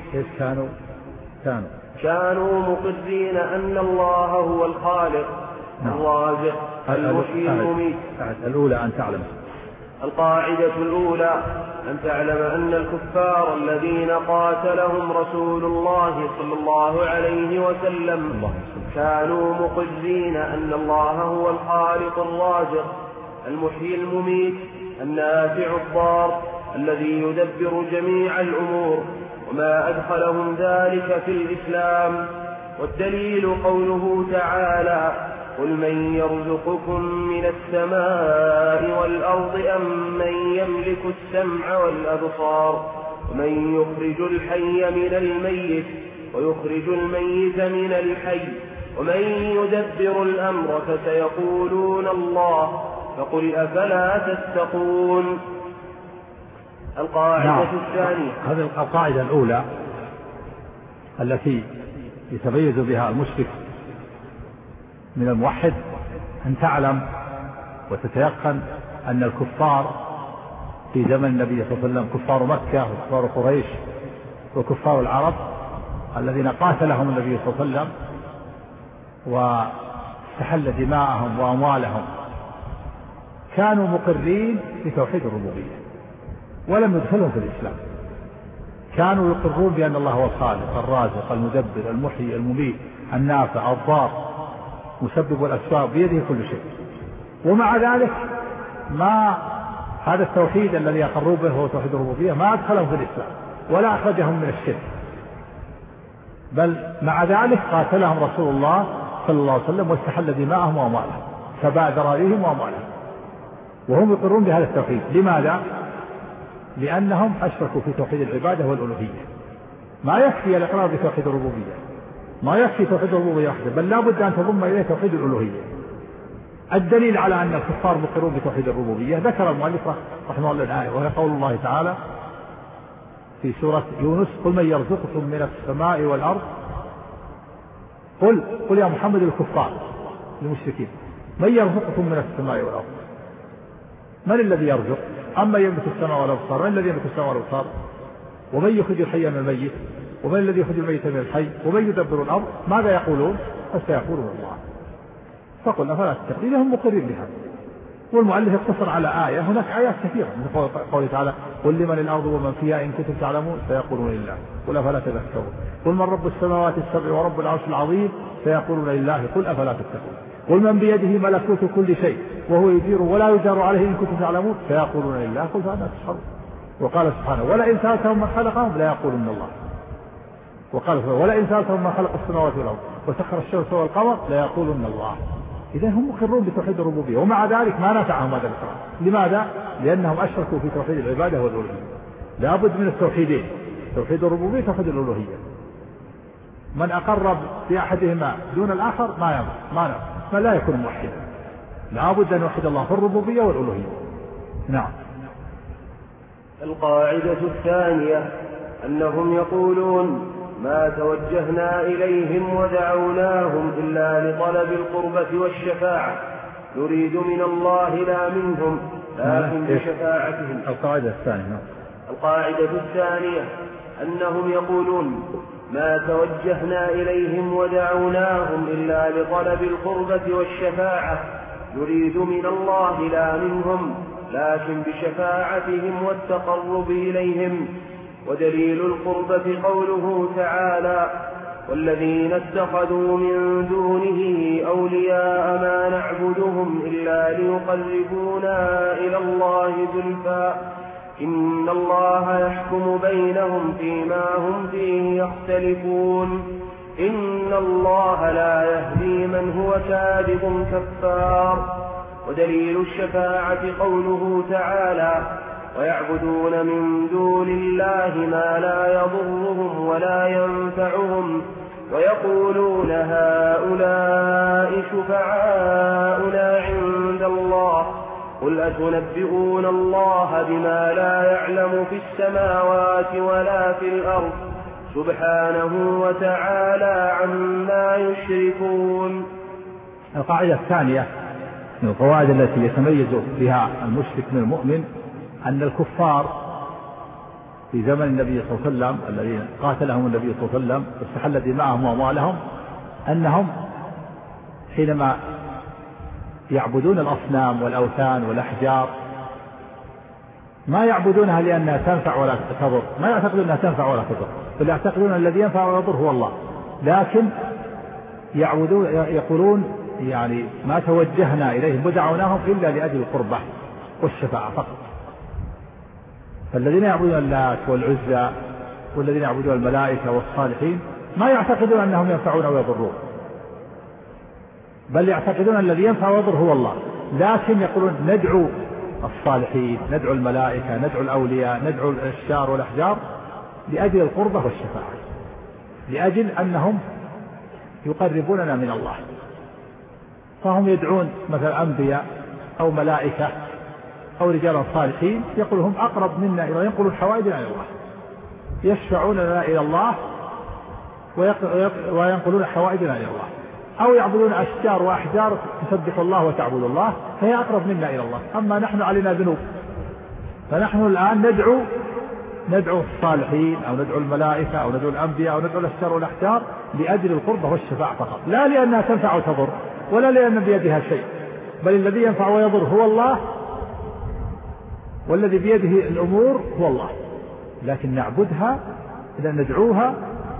كانوا مقرين أن الله هو الخالق الرازق المحيي المميت. الأولى أن تعلم. القاعدة الأولى أن تعلم أن الكفار الذين قاتلهم رسول الله صلى الله عليه وسلم كانوا مقرين أن الله هو الخالق الرازق المحيي المميت النافع الضار الذي يدبر جميع الأمور، وما أدخلهم ذلك في الإسلام. والدليل قوله تعالى: قل من يرزقكم من السماء والأرض أم من يملك السمع والأبصار ومن يخرج الحي من الميت ويخرج الميت من الحي ومن يدبر الأمر فسيقولون الله فقل أفلا تتقون. القاعدة الثانية. هذه القاعدة الأولى التي يتميز بها المشرك من الموحد أن تعلم وتتيقن أن الكفار في زمن النبي صلى الله عليه وسلم، كفار مكة وكفار قريش وكفار العرب الذين قاتلهم النبي صلى الله عليه وسلم واستحل دماءهم وأموالهم، كانوا مقرين بتوحيد الربوبية ولم يدخلهم في الإسلام. كانوا يقرون بأن الله هو الخالق الرازق المدبر المحيي المميت النافع الضار مسبب الأسباب بيده كل شيء، ومع ذلك ما هذا التوحيد الذي يقروا به هو توحيد الربوبية ما أدخلهم في الإسلام ولا أخرجهم من الشرك، بل مع ذلك قاتلهم رسول الله صلى الله عليه وسلم واستحل دماءهم وأموالهم فباع ذراريهم وأموالهم وهم يقرون بهذا التوحيد. لماذا؟ لأنهم أشركوا في توحيد العبادة والألوهية. ما يكفي الإقرار بتوحيد الربوبية، ما يكفي توحيد الربوبية وحده، بل لا بد أن تضم إليه توحيد الألوهية. الدليل على أن الكفار مقرون بتوحيد الربوبية ذكر المؤلف رحمه الله الآية، وهي قول الله تعالى في سورة يونس: قل من يرزقكم من السماء والأرض. قل يا محمد الكفار المشركين: من يرزقكم من السماء والأرض؟ من الذي يرزق؟ أما يملك السماء والأبصار، من الذي يملك السماء والأبصار؟ ومن يخرج الحي من الميت ومن الذي يخرج الميت من الحي ومن يدبر الأمر؟ ماذا يقولون؟ فسيقولون الله فقل أفلا تتقون. هم مقرين بها. والمؤلف يقتصر على آية، هناك آيات كثيرة من قوله تعالى: قل لمن الأرض ومن فيها إن كنتم تعلمون سيقولون لله قل أفلا تذكرون. قل من رب السماوات السبع ورب العرش العظيم سيقولون لله قل أفلا تتقون. قل من بيده ملكوت كل شيء وهو يجير ولا يجار عليه إن كنتم تعلمون سيقولون لله قل فأنا تسحرون. وقال سبحانه: ولئن سألتهم من خلقهم ليقولن الله. وقال سبحانه: ولئن سألتهم من خلق السماوات والأرض وسخر الشمس والقمر ليقولن الله. إذا هم مقرون بتوحيد الربوبية، ومع ذلك ما نفعهم هذا الإقرار. لماذا؟ لأنهم أشركوا في توحيد العبادة والألوهية. لابد من التوحيدين، توحيد الربوبية وتوحيد الألوهية. من أقر بأحدهما دون الآخر ما لا يكون موحدا. لابد أن يوحد الله في الربوبية والألوهية. نعم. القاعدة الثانية أنهم يقولون: ما توجهنا إليهم ودعوناهم إلا لطلب القربة والشفاعة نريد من الله لا منهم لكن بشفاعتهم. القاعدة الثانية. القاعدة الثانية أنهم يقولون: ما توجهنا إليهم ودعوناهم إلا لطلب القربة والشفاعة نريد من الله لا منهم لكن بشفاعتهم والتقرب إليهم. ودليل القربة قوله تعالى: والذين اتخذوا من دونه أولياء ما نعبدهم إلا ليقربونا إلى الله زلفى إن الله يحكم بينهم فيما هم فيه يختلفون إن الله لا يهدي من هو كاذب كفار. ودليل الشفاعة قوله تعالى ويعبدون من دون الله ما لا يضرهم ولا ينفعهم ويقولون هؤلاء شفعاؤنا عند الله قل أتنبئون الله بما لا يعلم في السماوات ولا في الأرض سبحانه وتعالى عما يشركون. القاعدة الثانية من القواعد التي يتميز بها المشرك من المؤمن أن الكفار في زمن النبي صلى الله عليه وسلم الذين قاتلهم النبي صلى الله عليه وسلم واستحل دماءهم وأموالهم أنهم حينما يعبدون الأصنام والأوثان والأحجار ما يعبدونها لأنها تنفع ولا تضر، ما يعتقدون أنها تنفع ولا تضر، بل يعتقدون الذي ينفع ولا يضر هو الله، لكن يقولون يعني ما توجهنا إليهم ودعوناهم إلا لأجل القربة والشفاعة فقط. فالذين يعبدون اللات والعزى والذين يعبدون الملائكة والصالحين ما يعتقدون أنهم ينفعون ويضرون، بل يعتقدون الذي ينفع ويضر هو الله، لكن يقولون ندعو الصالحين، ندعو الملائكة، ندعو الأولياء، ندعو الأشجار والأحجار لأجل القربة والشفاعة، لأجل أنهم يقربوننا من الله. فهم يدعون مثلا أنبياء أو ملائكة أو رجالا صالحين يقول هم أقرب منا إلى، ينقلون حوائجنا إلى الله، يشفعون لنا إلى الله وينقلون حوائجنا إلى الله، أو يعبدون أشجار وأحجار تسبح الله وتعبد الله فهي أقرب منا إلى الله. أما نحن علينا ذنوب، فنحن الآن ندعو الصالحين أو ندعو الملائكة أو ندعو الأنبياء أو ندعو الأشجار والأحجار لأجل القربة والشفاعة فقط، لا لأنها تنفع وتضر ولا لأن بيدها شيء، بل الذي ينفع ويضر هو الله، والذي بيده الأمور هو الله، لكن نعبدها إذا ندعوها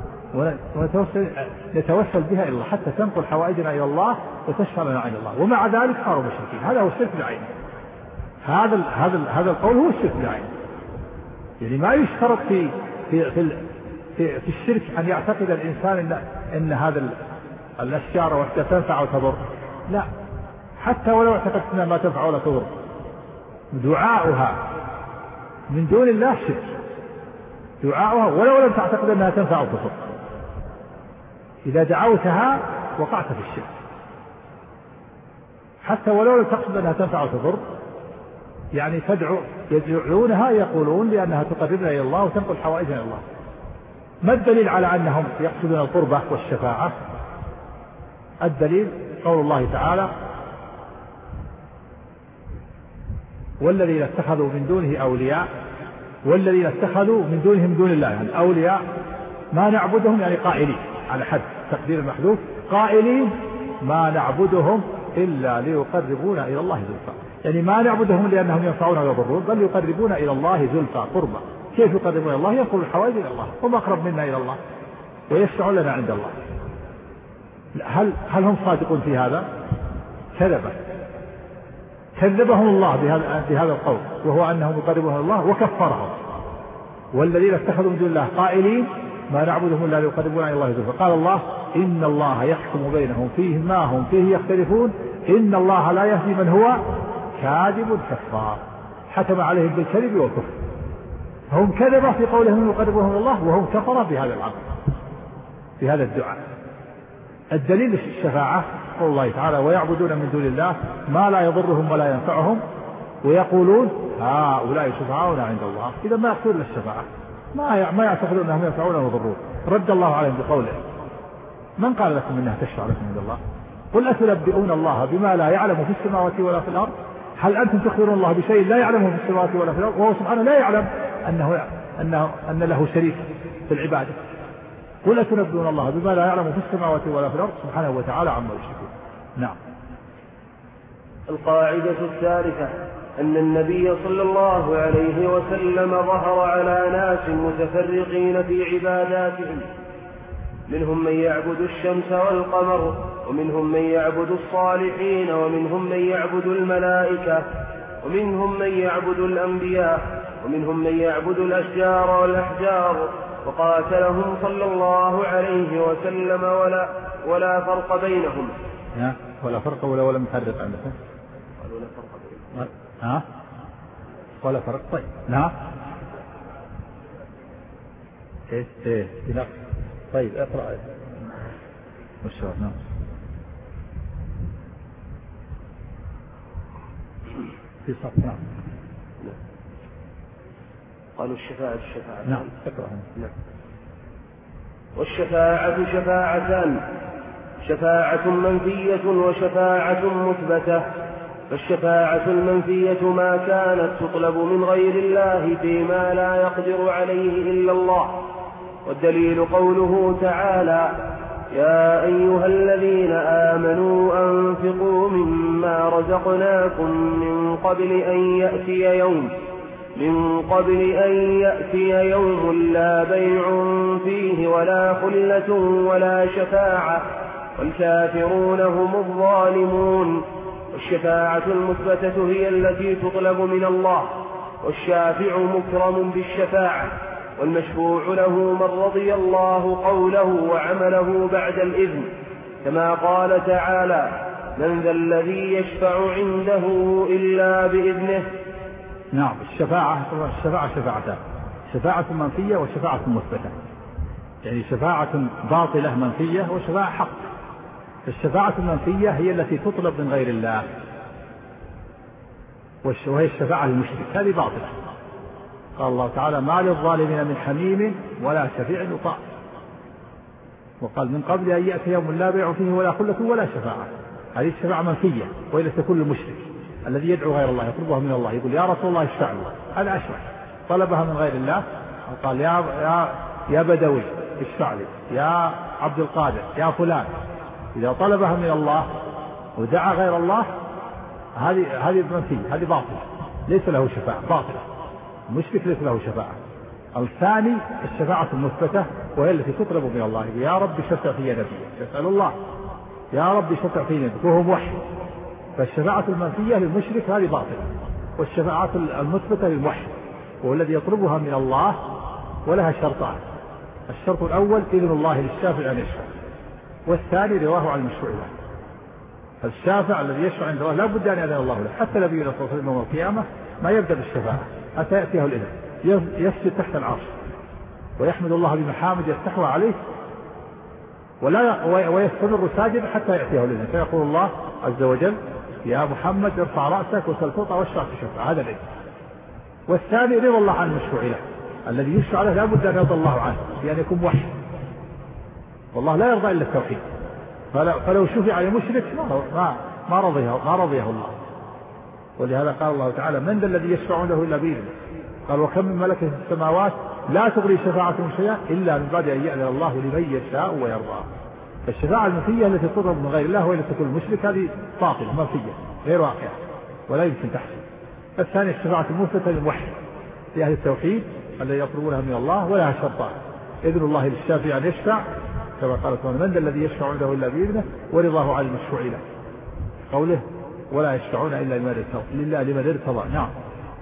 ونتوسل بها إلى الله حتى تنقل حوائجنا إلى الله وتشفع لنا عند الله، ومع ذلك صاروا مشركين. هذا هو الشرك العيني، هذا القول هو الشرك العيني. يعني ما يشترط في الشرك أن يعتقد الإنسان إن هذا الأشجار والأشجار تنفع وتضر، لا، حتى ولو اعتقدت أنها ما تنفع ولا تضر دعاؤها من دون الله شرك، دعاؤها ولو لم تعتقد أنها تنفع وتضر، إذا دعوتها وقعت في الشرك، حتى ولو لم تقصد أنها تنفع وتضر، يعني يدعونها يقولون لأنها تقربنا إلى الله وتنقل حوائجنا إلى الله. ما الدليل على أنهم يقصدون القربة والشفاعة؟ الدليل قول الله تعالى والذين اتخذوا من دونه أولياء، والذين اتخذوا من دونهم دون الله، يعني أولياء ما نعبدهم يعني قائلين على حد تقدير المحذوف، قائلين ما نعبدهم إلا ليقربونا إلى الله زلفى، يعني ما نعبدهم لأنهم ينفعون ويضرون بل يقربون إلى الله زلفى قربا. كيف يقربون إلى الله؟ ينقل الحوائج إلى الله، هم أقرب منا إلى الله ويشفعون لنا عند الله. هل هم صادقون في هذا؟ كذبهم الله بهذا القول، وهو أنهم يقربون إلى الله، وكفرهم. والذين اتخذوا من دون الله قائلين ما نعبدهم إلا ليقربونا إلى الله زلفى، قال الله إن الله يحكم بينهم فيه ما هم فيه يختلفون إن الله لا يهدي من هو كاذب كفار، حكم عليهم بالكذب والكفر. هم كذبوا في قولهم يقربوهم إلى الله، وهم كفروا بهذا العمل بهذا الدعاء. الدليل الشفاعة قول الله تعالى ويعبدون من دون الله ما لا يضرهم ولا ينفعهم ويقولون هؤلاء شفعاؤنا عند الله. إذا ما يقصدون الشفاعة، ما يعتقدون أنهم ينفعون ويضرون. رد الله عليهم بقوله من قال لكم إنها تشفع لكم عند الله؟ قل أتنبئون الله بما لا يعلم في السماوات ولا في الأرض؟ هل أنتم تخبرون الله بشيء لا يعلمه في السماوات ولا في الأرض وهو سبحانه لا يعلم أن له شريك في العبادة؟ قل أتنبئون الله بما لا يعلم في السماوات ولا في الأرض سبحانه وتعالى عما يشركون. نعم. القاعدة الثالثة أن النبي صلى الله عليه وسلم ظهر على ناس متفرقين في عباداتهم، منهم من يعبد الشمس والقمر، ومنهم من يعبد الصالحين، ومنهم من يعبد الملائكة، ومنهم من يعبد الأنبياء، ومنهم من يعبد الأشجار والأحجار، وقاتلهم صلى الله عليه وسلم ولا فرق بينهم. ولا فرق ولا مفرق عندكم؟ ولا فرق بينهم. ولا فرق. طيب نعم. طيب اقرأ مشروع. نعم. في صف. نعم. قالوا الشفاعة. نعم اقرأ. نعم. والشفاعة شفاعتان: شفاعة منفية وشفاعة مثبتة. فالشفاعة المنفية ما كانت تطلب من غير الله فيما لا يقدر عليه إلا الله، والدليل قوله تعالى: يا أيها الذين آمنوا أنفقوا مما رزقناكم من قبل أن يأتي يوم لا بيع فيه ولا خلة ولا شفاعة والكافرون هم الظالمون. والشفاعة المثبتة هي التي تطلب من الله، والشافع مكرم بالشفاعة، والمشفوع له من رضي الله قوله وعمله بعد الإذن، كما قال تعالى: من ذا الذي يشفع عنده إلا بإذنه. نعم. الشفاعة شفاعتان: شفاعة منفية وشفاعة مثبتة، يعني شفاعة باطلة منفية وشفاعة حق. الشفاعة المنفية هي التي تطلب من غير الله، وهي الشفاعة المشرك، هذه باطلة. قال الله تعالى: ما للظالمين من حميم ولا شفيع يطاع. وقال: من قبل أن يأتي يوم لا بيع فيه ولا خلة ولا شفاعة. هذه الشفاعة منفية، وإلا تكون المشرك الذي يدعو غير الله يطلبها من الله، يقول: يا رسول الله اشفع لي. هذا أشرك، طلبها من غير الله. قال: يا بدوي اشفع لي، يا عبد القادر، يا فلان. إذا طلبها من الله ودعا غير الله هذه منفية، هذه باطلة، ليس له شفاعة، باطلة. المشرك ليس له شفاعة. الثاني الشفاعة المثبتة، وهي التي تطلب من الله: يا رب شفع في نبيك. يسأل الله: يا رب شفع في نبيك، وهو موحد. فالشفاعة المنفية للمشرك هذه باطلة، والشفاعة المثبتة للموحد، وهو الذي يطلبها من الله، ولها شرطان: الشرط الأول إذن الله للشافع أن يشفع، والثاني رواه عن المشروع له. الشافع الذي يشفع عند الله لا بد أن يأذن الله له. حتى نبينا صلى الله عليه وسلم يوم القيامة ما يبدأ بالشفاعة حتى يأتيه الإذن، يسجد تحت العرش ويحمد الله بمحامد يستحوى عليه، ويستمر ساجدا حتى يأتيه الإذن، فيقول الله عز وجل: يا محمد ارفع رأسك وسل تعطى واشفع تشفع. هذا الإذن. والثاني رضا الله عن المشروع له، الذي يشفع له لا بد أن يرضى الله عنه بأن يكون موحد، والله لا يرضى إلا التوحيد. فلو شفع لمشرك ما رضيه الله. ولهذا قال الله تعالى: من ذا الذي يشفع عنده إلا بإذنه. قال: وكم من ملك في السماوات لا تغني شفاعتهم شيئا إلا من بعد أن يأذن الله لمن يشاء ويرضى. فالشفاعة المنفية التي تطلب من غير الله وإن تكون المشرك هذه باطلة منفية غير واقعة ولا يمكن تحصل. الثانية الشفاعة المثبتة للموحد لأهل التوحيد الذي يطلبونها من الله، ولها شرطان: إذن الله للشافع أن يشفع، كما قال تعالى: من ذا الذي يشفع عنده إلا بإذنه، ورضاه عن المشفوع له، قوله: ولا يشفعون إلا لمن ارتضى. نعم.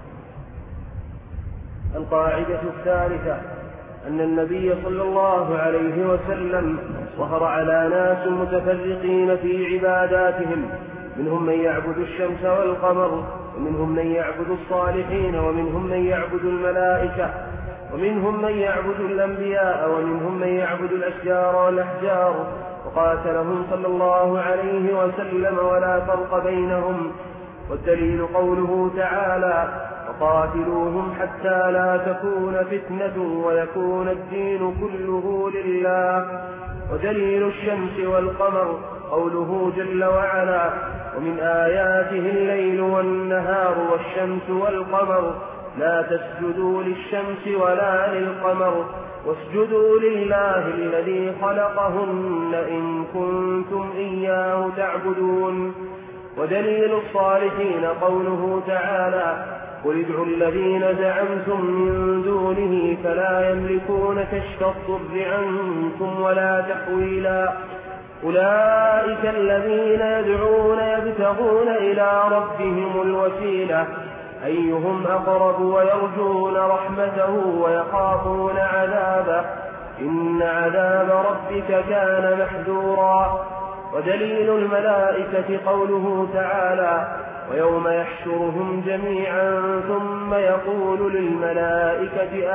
القاعدة الثالثة: أن النبي صلى الله عليه وسلم ظهر على ناس متفرقين في عباداتهم، منهم من يعبد الشمس والقمر، ومنهم من يعبد الصالحين، ومنهم من يعبد الملائكة، ومنهم من يعبد الأنبياء، ومنهم من يعبد الأشجار والأحجار، وقاتلهم صلى الله عليه وسلم ولا فرق بينهم. والدليل قوله تعالى: وقاتلوهم حتى لا تكون فتنة ويكون الدين كله لله. ودليل الشمس والقمر قوله جل وعلا: ومن آياته الليل والنهار والشمس والقمر لا تسجدوا للشمس ولا للقمر واسجدوا لله الذي خلقهن إن كنتم إياه تعبدون. ودليل الصالحين قوله تعالى: قل ادعوا الذين زعمتم من دونه فلا يملكون كشف الضر عنكم ولا تحويلا. أولئك الذين يدعون يبتغون إلى ربهم الوسيلة أيهم أقرب ويرجون رحمته ويخافون عذابه إن عذاب ربك كان محذورا. ودليل الملائكة قوله تعالى ويوم يحشرهم جميعا ثم يقول للملائكة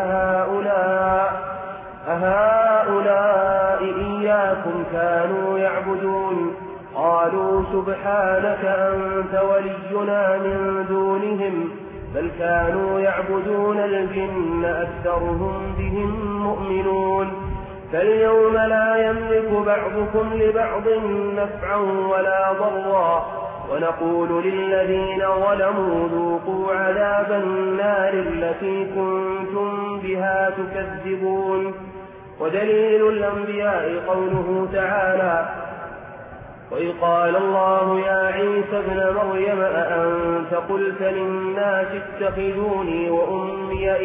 أهؤلاء إياكم كانوا يعبدون قالوا سبحانك أنت ولينا من دونهم بل كانوا يعبدون الجن أكثرهم بهم مؤمنون. فاليوم لا يملك بعضكم لبعض نفعا ولا ضرا ونقول للذين ظلموا ذوقوا عذاب النار التي كنتم بها تكذبون. ودليل الأنبياء قوله تعالى وإذ قال الله يا عيسى ابن مريم أأنت قلت للناس اتخذوني وأمي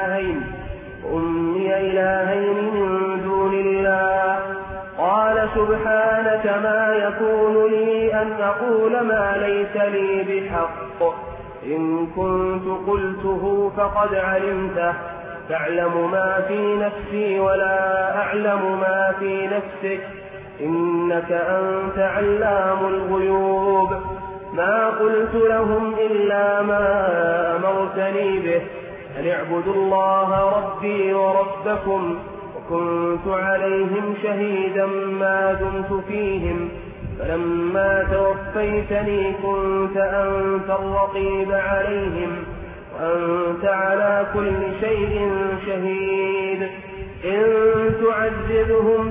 إلهين من دون الله قال سبحانك ما يكون لي أن أقول ما ليس لي بحق إن كنت قلته فقد علمته تعلم ما في نفسي ولا أعلم ما في نفسك إنك أنت علام الغيوب. ما قلت لهم إلا ما أمرتني به أن اعبدوا الله ربي وربكم وكنت عليهم شهيدا ما دمت فيهم فلما توفيتني كنت أنت الرقيب عليهم وأنت على كل شيء شهيد. إن تعذبهم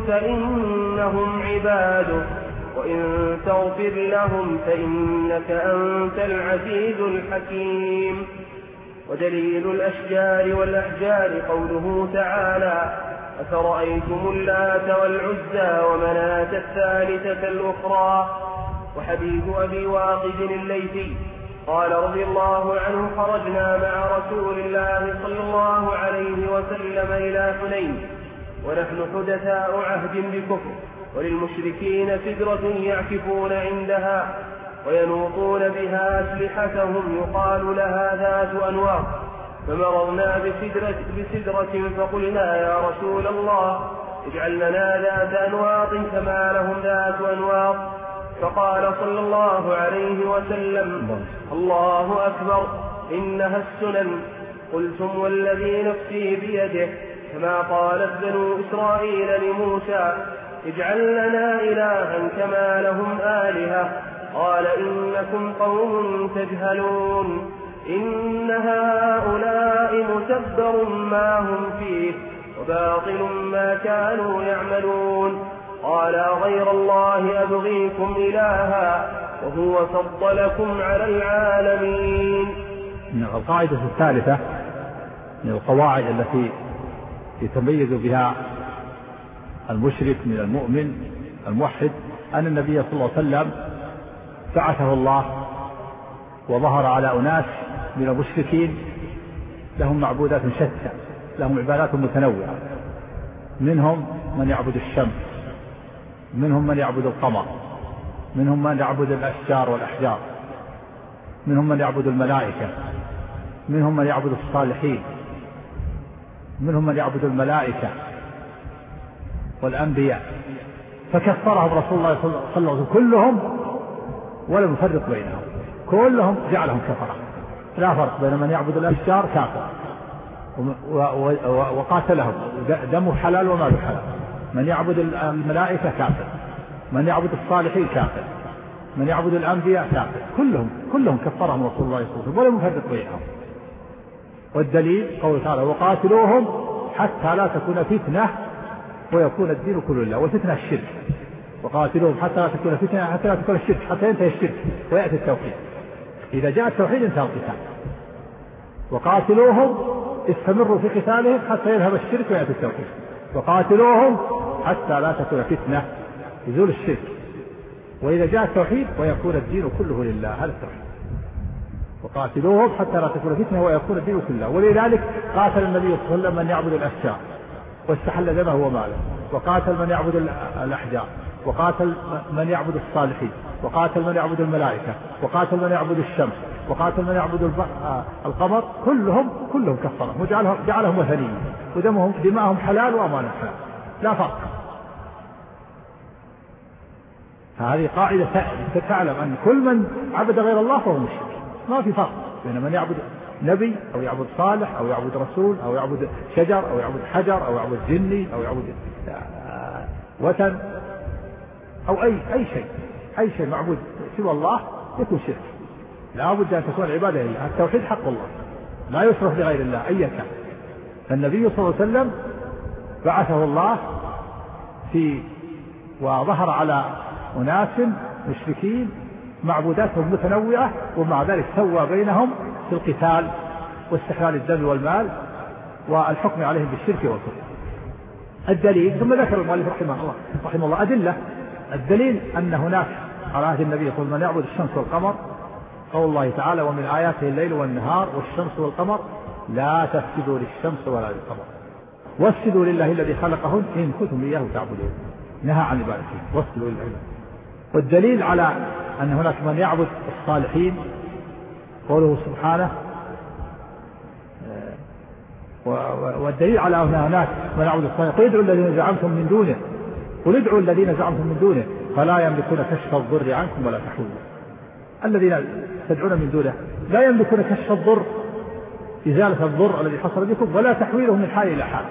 فإنهم عبادك وإن تغفر لهم فإنك أنت العزيز الحكيم. ودليل الأشجار والأحجار قوله تعالى أفرأيتم اللات والعزى ومناة الثالثة الأخرى. وحديث أبي واقد الليثي قال رضي الله عنه خرجنا مع رسول الله صلى الله عليه وسلم إلى حنين ونحن حدثاء عهد بكفر وللمشركين سدرة يعكفون عندها وينوطون بها أسلحتهم يقال لها ذات أنواط فمررنا بسدرة فقلنا يا رسول الله اجعل لنا ذات أنواط كما لهم ذات أنواط فقال صلى الله عليه وسلم الله أكبر إنها السنن. قلتم والذي نفسي بيده كما قالت بنو إسرائيل لموسى اجعل لنا إلها كما لهم آلهة قال إنكم قوم تجهلون إن هؤلاء متبر ما هم فيه وباطل ما كانوا يعملون. قال غير الله أبغيكم إلها وهو فضلكم على العالمين. القاعدة الثالثة من القواعد التي يتميز بها المشرك من المؤمن الموحد أن النبي صلى الله عليه وسلم بعثه الله وظهر على أناس من المشركين لهم معبودات شتى لهم عبادات متنوعة منهم من يعبد الشمس منهم من يعبد القمر منهم من يعبد الأشجار والأحجار منهم من يعبد الملائكة منهم من يعبد الصالحين منهم من يعبد الملائكة والأنبياء فكفرهم رسول الله صلى الله عليه وسلم كلهم ولم يفرق بينهم كلهم جعلهم كفرة لا فرق بين من يعبد الأشجار كافر وقاتلهم دمه حلال وماله حلال من يعبد الملائكة كافر من يعبد الصالحين كافر من يعبد الأنبياء كافر كلهم كفرهم رسول الله صلى الله عليه وسلم ولم يفرق بينهم. والدليل قوله تعالى وقاتلوهم حتى لا تكون فتنة ويكون الدين كله لله والفتنة الشرك وقاتلوهم حتى لا تكون فتنة حتى لا تكون الشرك حتى ينتهي الشرك ويأتي التوحيد. إذا جاء التوحيد انتهى القتال. وقاتلوهم استمروا في قتالهم حتى يذهب الشرك ويأتي التوحيد. وقاتلوهم حتى لا تكون فتنة يزول الشرك وإذا جاء التوحيد ويكون الدين كله لله. هذا التوحيد. وقاتلوهم حتى لا تكون فتنة ويكون الدين كله. ولذلك قاتل النبي صلى الله عليه وسلم من يعبد الأشجار واستحل دمه وماله وقاتل من يعبد الأحجار وقاتل من يعبد الصالحين وقاتل من يعبد الملائكة وقاتل من يعبد الشمس وقاتل من يعبد القمر كلهم كفرهم وجعلهم وثنيين دماءهم حلال وأموالهم حلال لا فرق. هذه قاعدة تعلم أن كل من عبد غير الله فهو مشرك، ما في فرق بين من يعبد نبي أو يعبد صالح أو يعبد رسول أو يعبد شجر أو يعبد حجر أو يعبد جني أو يعبد وثن أو أي شيء معبود سوى الله يكون شرك. لا بد أن تكون العبادة لله، التوحيد حق الله لا يصرف لغير الله أيا كان. فالنبي صلى الله عليه وسلم بعثه الله وظهر على أناس مشركين معبوداتهم متنوعة، ومع ذلك سوى بينهم في القتال واستحلال الدم والمال والحكم عليهم بالشرك والكفر. الدليل ثم ذكر المؤلف رحمه الله أدلة. الدليل أن هناك على عهد النبي صلى الله عليه وسلم من يعبد الشمس والقمر، قول الله تعالى ومن آياته الليل والنهار والشمس والقمر لا تسجدوا للشمس ولا للقمر واسجدوا لله الذي خلقهن إن كنتم إياه تعبدون. نهى عن عبادته واسجدوا لله. والدليل على أن هناك من يعبد الصالحين قوله سبحانه والدليل على أن هناك من يعبد الصالحين قل ادعوا الذين زعمتم من دونه فلا يملكون كشف الضر عنكم ولا تحويله. الذين تدعون من دونه لا يملكون كشف الضر، إزالة الضر الذي حصل بكم، ولا تحويله من حال إلى حال.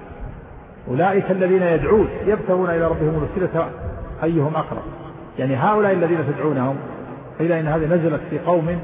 أولئك الذين يدعون يبتغون إلى ربهم الوسيلة أيهم أقرب. يعني هؤلاء الذين تدعونهم إلى أن هذه نزلت في قوم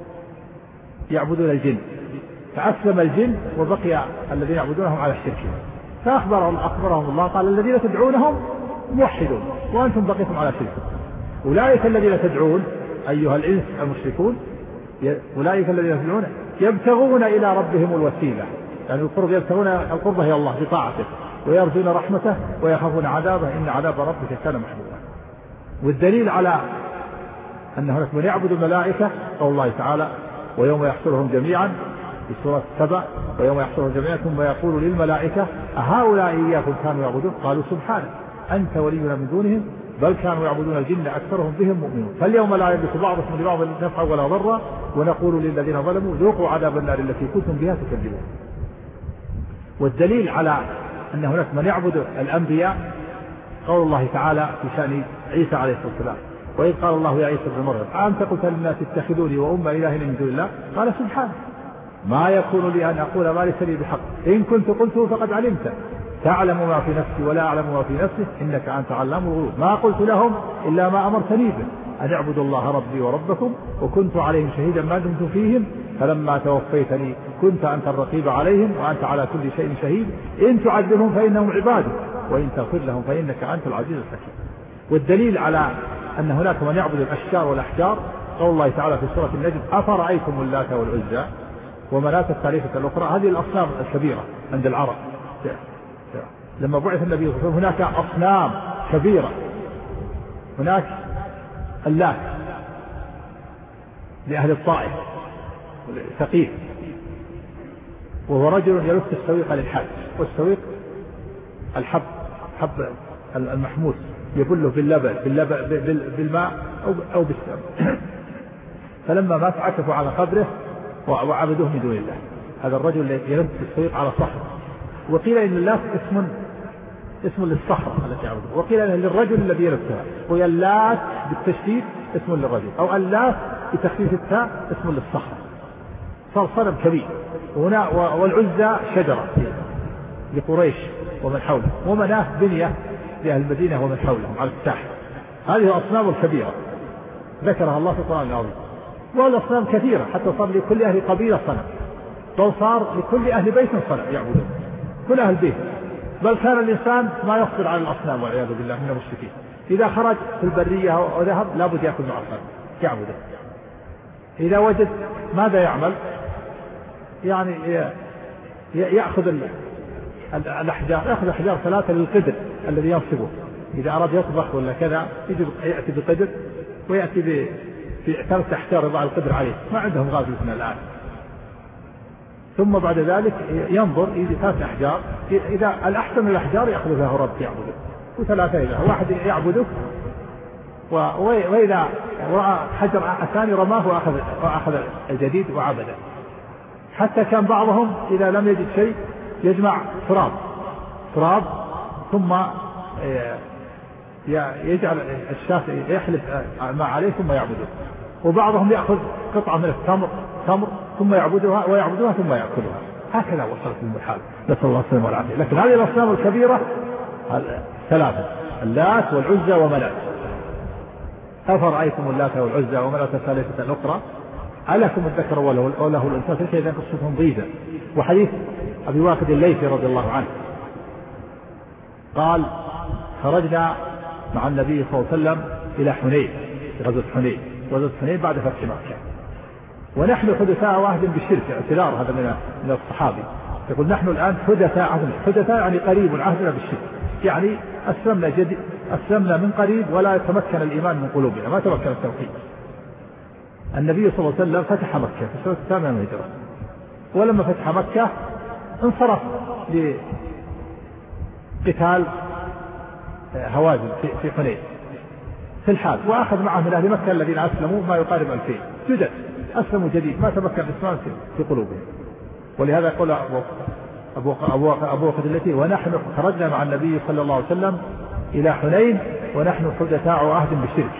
يعبدون الجن فأسلم الجن وبقي الذين يعبدونهم على الشرك، فأخبرهم الله قال الذين تدعونهم موحدون وأنتم بقيتم على شرك. أولئك الذين تدعون أيها الإنس المشركون أولئك الذين تدعون يبتغون إلى ربهم الوسيلة، يعني يبتغون القربة إلى الله بطاعته ويرجون رحمته ويخافون عذابه إن عذاب ربك كان محذورا. والدليل على أن هناك من يعبد الملائكة قول الله تعالى ويوم يحشرهم جميعا في سورة 7 ويوم يحشرهم جميعا ثم يقول للملائكة أهؤلاء إياكم كانوا يعبدون قالوا سبحانك أنت ولينا من دونهم بل كانوا يعبدون الجن أكثرهم بهم مؤمنون فاليوم لا يملك بعضكم لبعض نفعا ولا ضرا ونقول للذين ظلموا ذوقوا عذاب النار التي كنتم بها تكذبون. والدليل على أن هناك من يعبد الأنبياء قول الله تعالى في شأن عيسى عليه الصلاة والسلام وإذ قال الله يا عيسى ابن مريم أأنت قلت للناس اتخذوني وأمي إلهين من دون الله قال سبحانه ما يكون لي أن أقول ما ليس لي بحق إن كنت قلته فقد علمت تعلم ما في نفسي ولا أعلم ما في نفسك إنك أنت علام الغيوب ما قلت لهم إلا ما أمرتني به أن اعبدوا الله ربي وربكم وكنت عليهم شهيدا ما دمت فيهم فلما توفيتني كنت أنت الرقيب عليهم وأنت على كل شيء شهيد إن تعذبهم فإنهم عبادك وإن تغفر لهم فإنك أنت العزيز الحكيم. والدليل على أن هناك من يعبد الأشجار والأحجار قول الله تعالى في سورة النجم أفرأيتم اللات والعزى ومناة الثالثة الأخرى هذه الأصنام الكبيرة عند العرب. لما بعث النبي صلى الله عليه وسلم هناك أصنام كبيرة هناك اللات لأهل الطائف ثقيف وهو رجل يلف السويق للحج والسويق الحب المحموس يبله بالماء أو بالسم فلما مات عكفوا على قبره وعبدوه من دون الله. هذا الرجل يلف السويق على صخر وقيل إن اللات اسم للصخرة التي يعبدها وقيل إن للرجل الذي يلبسها واللات بالتشديد اسم للرجل أو اللات بتخفيف التاء اسم للصخرة صار صنم كبير هنا والعزى شجرة لقريش ومن حوله ومناه بنية لأهل المدينة ومن حولهم على الساحل. هذه الأصنام الكبيرة ذكرها الله في القرآن العظيم والأصنام كثيرة حتى صار لكل أهل قبيلة صنم بل صار لكل أهل بيت صنم يعبدون كل أهل بيت بل كان الإنسان ما يصبر على الأصنام والعياذ بالله من المشركين إذا خرج في البرية وذهب لابد يأكل مع الصنم يعبده. إذا وجد ماذا يعمل يعني يأخذ الأحجار يأخذ أحجار 3 للقدر الذي ينصبه إذا أراد يطبخ ولا كذا يأتي بقدر ويأتي في 3 أحجار يضع القدر عليه ما عندهم غاز مثل الآن ثم بعد ذلك ينظر إذا 3 أحجار إذا الأحسن من الأحجار يأخذ فيها رب يعبده و3 إذا واحد يعبده وإذا رأى حجر ثاني رماه وأخذ الجديد وعبده. حتى كان بعضهم إذا لم يجد شيء يجمع تراب ثم يجعل الشاة يحلف ما عليه ثم يعبده. وبعضهم يأخذ قطعة من التمر ثم يعبدها ثم يأكلها. هكذا وصلت المحال، نسأل الله السلامة والعافية. لكن هذه الأصنام الكبيرة ثلاثة: اللات والعزى ومناة. أفرأيتم اللات والعزى ومناة الثالثة الأخرى ألكم الذكر وله الأنثى تلك إذا قصتهم ضيزى. وحديث أبي واقد الليثي رضي الله عنه قال: خرجنا مع النبي صلى الله عليه وسلم إلى حنين، غزوة حنين بعد فتح مكة، ونحن حدثاء عهد بالشرك. اعتذار هذا من الصحابي، يقول: نحن الآن حدثاء عهد. حدثاء يعني قريب عهدنا بالشرك، يعني أسلمنا من قريب ولا يتمكن الإيمان من قلوبنا، ما تمكن التوحيد. النبي صلى الله عليه وسلم فتح مكة في السنة الثامنة من الهجرة، ولما فتح مكة انصرف لقتال هوازن في حنين في الحال، وأخذ معه من أهل مكة الذين أسلموا ما يقارب 2000 جدد أسلموا جديد ما تمكن الإسلام في قلوبهم. ولهذا يقول أبو وقد التي: ونحن خرجنا مع النبي صلى الله عليه وسلم إلى حنين ونحن حدثاء عهد بالشرك.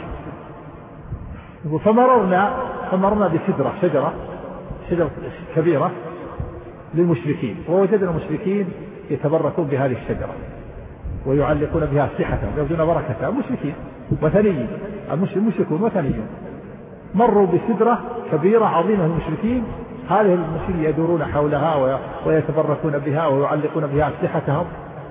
فمرنا بسدرة شجرة كبيرة للمشركين، ووجدنا المشركين يتبركون بهذه الشجرة ويعلقون بها أسلحتهم يرجون بركتها. مشركين وثنيين، المشركون وثنيون مروا بسدرة كبيرة عظيمة المشركين، هذه المشركين يدورون حولها ويتبركون بها ويعلقون بها أسلحتهم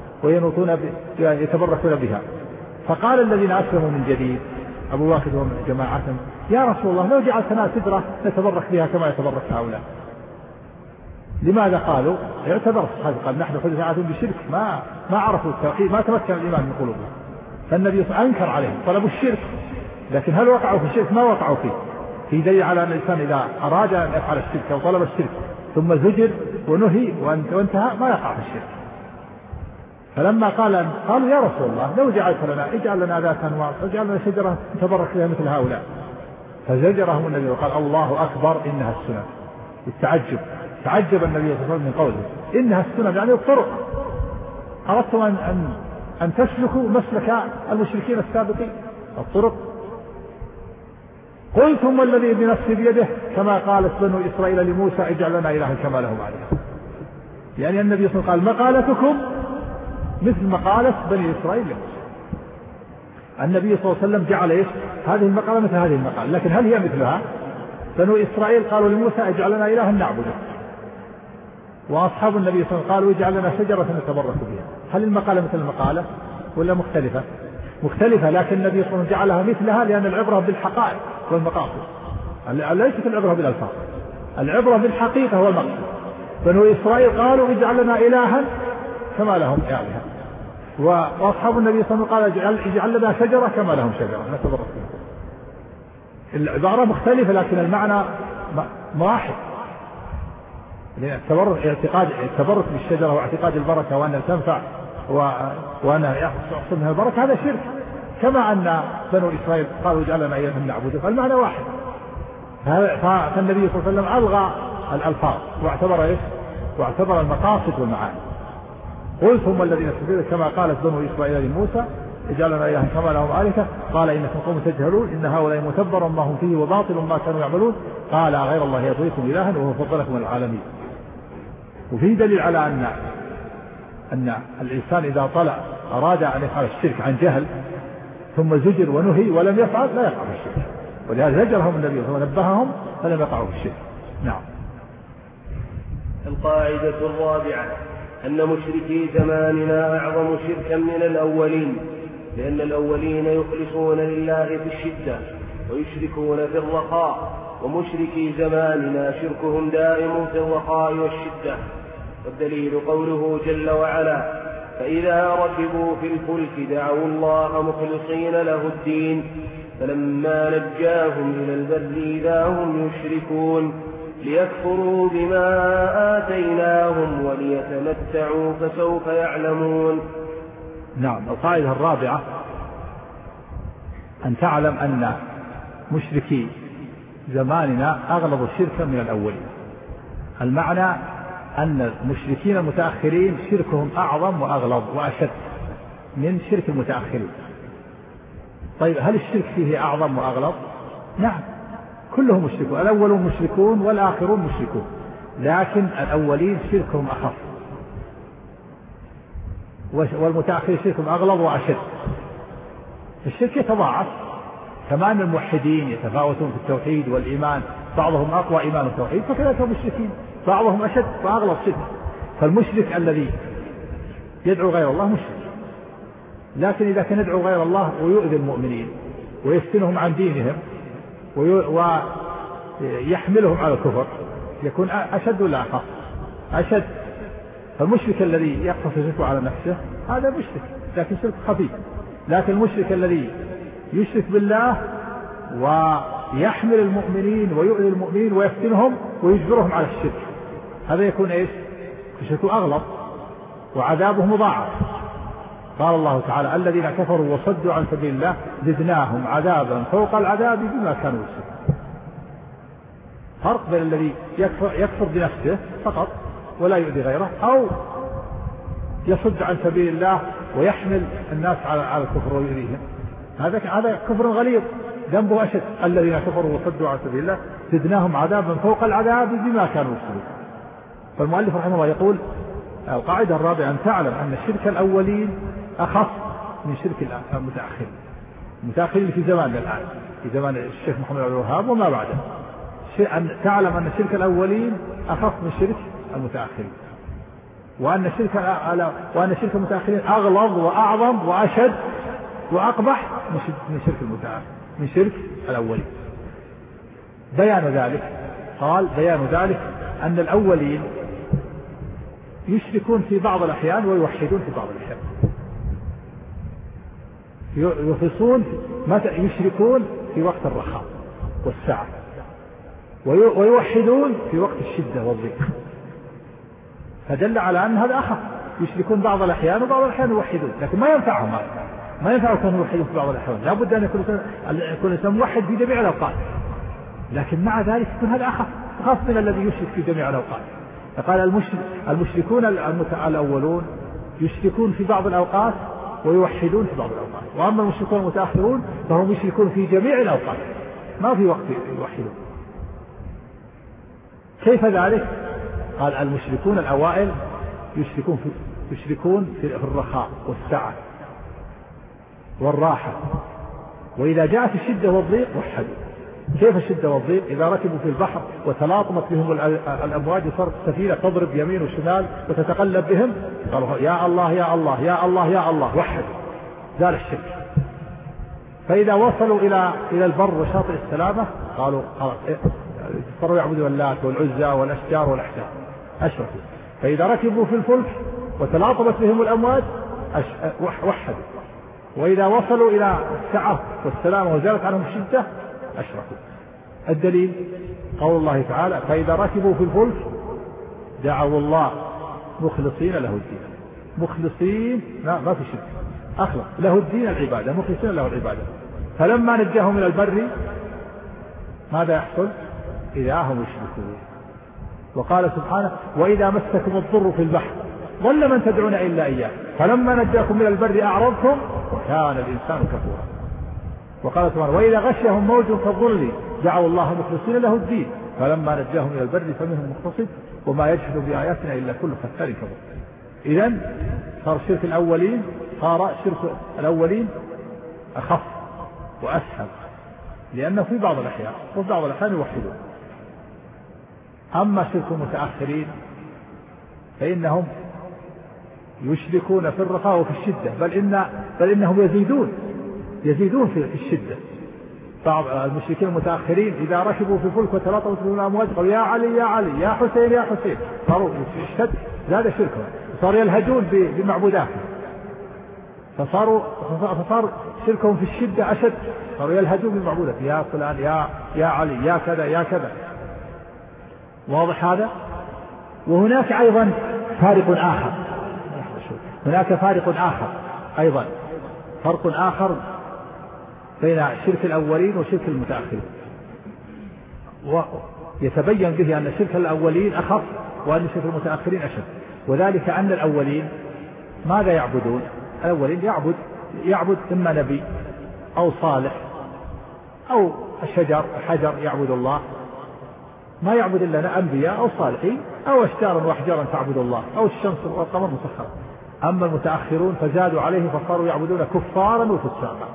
يتبركون بها. فقال الذين أسلموا من جديد أبو واقد وجماعتهم: يا رسول الله لو جعلتنا سدرة نتبرك بها كما يتبرك هؤلاء. لماذا؟ قالوا: اعتذر الصحابة، قال: نحن حدثاء بالشرك ما عرفوا التوحيد، ما تمكن الإيمان من قلوبهم. فالنبي أنكر عليهم، طلبوا الشرك، لكن هل وقعوا في الشرك؟ ما وقعوا فيه. في دليل على أن الإنسان إذا أراد أن يفعل الشرك أو طلب الشرك ثم زجر ونهي وانتهى ما يقع في الشرك. فلما قالوا: يا رسول الله لو جعلت لنا اجعل لنا ذات أنواع واجعل لنا شجرة نتبرك بها مثل هؤلاء. فزجرهم النبي وقال: الله أكبر إنها السنن. تعجب النبي صلى الله عليه وسلم من قوله إنها السنن، يعني الطرق. أردتم أن تسلكوا مسلك المشركين السابقين الطرق. قلتم والذي بنفسي بيده كما قالت بنو إسرائيل لموسى اجعل لنا إلها كما لهم آلهة. يعني النبي صلى الله عليه وسلم قال: مقالتكم مثل مقالة بني إسرائيل لموسى. النبي صلى الله عليه وسلم جعل هذه المقالة مثل هذه المقالة، لكن هل هي مثلها؟ بنو إسرائيل قالوا لموسى اجعل لنا إلها نعبده، وأصحاب النبي صلى الله عليه وسلم قالوا اجعل لنا شجرة نتبرك بها. هل المقالة مثل المقالة ولا مختلفة؟ مختلفة، لكن النبي صلى الله عليه وسلم جعلها مثلها لأن العبرة بالحقائق والمقاصد، ليست العبرة بالألفاظ، العبرة بالحقيقة والمقصد. بنو إسرائيل قالوا اجعل لنا إلها كما لهم آلهة، وأصحاب النبي صلى الله عليه وسلم قال اجعل لنا شجرة كما لهم شجرة نتبرك بها. العبارة مختلفة لكن المعنى واحد. التبرك بالشجرة واعتقاد البركة وأن تنفع وأن يحصل منها البركة هذا شرك، كما أن بنو إسرائيل قالوا اجعل لنا إلها نعبده، فالمعنى واحد. فالنبي صلى الله عليه وسلم ألغى الألفاظ واعتبر المقاصد والمعاني. قلتم والذين استكبروا كما قالت بنو إسرائيل لموسى اجعل لنا إلها كما لهم آلهة قال إنكم قوم تجهلون إن هؤلاء متبر ما هم فيه وباطل ما كانوا يعملون قال غير الله يبغيكم إلها وهو فضلكم من العالمين. وفي دليل على أن الإنسان إذا أراد أن يفعل الشرك عن جهل ثم زجر ونهي ولم يفعل لا يقع في الشرك، ولهذا زجرهم النبي ونبههم فلم يقعوا في الشرك. نعم. القاعدة الرابعة أن مشركي زماننا أعظم شركا من الأولين، لأن الأولين يخلصون لله في الشدة ويشركون في الرخاء، ومشركي زماننا شركهم دائم في الرخاء والشدة. والدليل قوله جل وعلا فإذا ركبوا في الفلك دعوا الله مخلصين له الدين فلما نجاهم إلى البر إذا هم يشركون ليكفروا بما آتيناهم وليتمتعوا فسوف يعلمون. نعم. القاعدة الرابعة أن تعلم أن مشركي زماننا أغلظ شركا من الأولين. المعنى أن المشركين المتأخرين شركهم أعظم وأغلظ وأشد من شرك المتأخرين. طيب هل الشرك فيه أعظم وأغلظ؟ نعم، كلهم مشركون، الأولون مشركون والآخرون مشركون، لكن الأولين شركهم أخف والمتأخرين شركهم أغلظ وأشد. الشرك يتضاعف، كما أن الموحدين يتفاوتون في التوحيد والإيمان، بعضهم أقوى إيمان وتوحيد، فكذلك المشركين بعضهم أشد وأغلظ شرك. فالمشرك الذي يدعو غير الله مشرك، لكن إذا كان يدعو غير الله ويؤذي المؤمنين ويفتنهم عن دينهم ويحملهم على الكفر يكون أشد ولا أخف؟ أشد. فالمشرك الذي يقتصر شركه على نفسه هذا مشرك لكن شرك خفيف، لكن المشرك الذي يشرك بالله ويحمل المؤمنين ويؤذي المؤمنين ويفتنهم ويجبرهم على الشرك هذا يكون ايش؟ شركه أغلظ وعذابه مضاعف. قال الله تعالى الذين كفروا وصدوا عن سبيل الله زدناهم عذابا فوق العذاب بما كانوا يشركون. فرق بين الذي يكفر بنفسه فقط ولا يؤذي غيره، أو يصد عن سبيل الله ويحمل الناس على الكفر ويؤذيهم، هذا كفر غليظ ذنبه أشد. الذين كفروا وصدوا عن سبيل الله زدناهم عذابا فوق العذاب بما كانوا يشركون. فالمؤلف رحمه الله يقول القاعدة الرابعة أن تعلم أن شرك الأولين أخف من شرك المتأخرين. المتأخرين في زماننا الآن، في زمان الشيخ محمد عبد الوهاب وما بعده، أن تعلم أن شرك الأولين أخف من شرك المتأخرين، وأن شرك المتأخرين أغلظ وأعظم وأشد وأقبح من شرك الأولين. بيان ذلك قال بيان ذلك أن الأولين يشركون في بعض الأحيان ويوحدون في بعض الأحيان. يشركون في وقت الرخاء والسعة، ويوحدون في وقت الشدة والضيق، فدل على أن هذا أخف. يشركون بعض الأحيان وبعض الأحيان يوحدون، لكن ما ينفعهم هذا، ما ينفعهم كانوا يوحدون في بعض الأحيان، لا بد أن يكون الإنسان موحد في جميع الأوقات، لكن مع ذلك يكون هذا أخف من الذي يشرك في جميع الأوقات. فقال المشركون الأولون يشركون في بعض الأوقات ويوحدون في بعض الأوقات، وأما المشركون المتأخرون فهم يشركون في جميع الأوقات ما في وقت يوحدون. كيف ذلك؟ قال المشركون الأوائل يشركون في الرخاء والسعة والراحة، وإذا جاءت الشدة والضيق وحدوا. كيف الشدة والضيق؟ إذا ركبوا في البحر وتلاطمت بهم الأمواج وصارت السفينة تضرب يمين وشمال وتتقلب بهم، قالوا يا الله يا الله يا الله يا الله، وحدوا، زال الشرك. فإذا وصلوا إلى البر وشاطئ السلامة قالوا صاروا يعبدوا اللات والعزى والأشجار والأحجار، أشركوا. فإذا ركبوا في الفلك وتلاطمت بهم الأمواج وحدوا. وإذا وصلوا إلى السعة والسلامة وزالت عنهم الشدة أشركوا. الدليل قول الله تعالى فإذا ركبوا في الفلك دعوا الله مخلصين له الدين. مخلصين ما في شرك، أخلص له الدين العبادة، مخلصين له العبادة. فلما نجاهم إلى البر ماذا يحصل؟ إذا هم يشركون. وقال سبحانه وإذا مسكم الضر في البحر ضل من تدعون إلا إياه فلما نجاكم إلى البر أعرضتم وكان الإنسان كفورا. وقال سبحانه وإذا غشهم موج كالظل دعوا الله مخلصين له الدين فلما نجاهم إلى البر فمنهم مقتصد وما يجحد بآياتنا إلا كل ختار كفور. إذن صار شرك الأولين أخف وأسهل، لأنه في بعض الأحيان وفي بعض الأحيان يوحدون. أما شرك المتأخرين فإنهم يشركون في الرخاء وفي الشدة، بل إنهم يزيدون في الشدة. بعض المشركين المتأخرين إذا ركبوا في الفلك وتلاطمت بهم الأمواج قالوا يا علي يا علي يا حسين يا حسين، صاروا يشتد، زاد شركهم، صاروا يلهجون بمعبوداتهم، فصار شركهم في الشدة أشد، صاروا يلهجون بمعبوداتهم يا فلان يا علي يا كذا يا كذا. واضح هذا؟ وهناك أيضا فارق آخر، هناك فارق آخر أيضا، فرق آخر بين شرك الأولين وشرك المتأخرين، ويتبين به أن شرك الأولين أخف وأن شرك المتأخرين أشد. وذلك أن الأولين ماذا يعبدون؟ الأولين يعبد إما نبي أو صالح أو حجر يعبد الله، ما يعبد إلا أنبياء أو صالحين أو أشجارا وأحجارا تعبد الله أو الشمس والقمر مسخرة. أما المتأخرون فزادوا عليه فصاروا يعبدون كفارا وفساقا.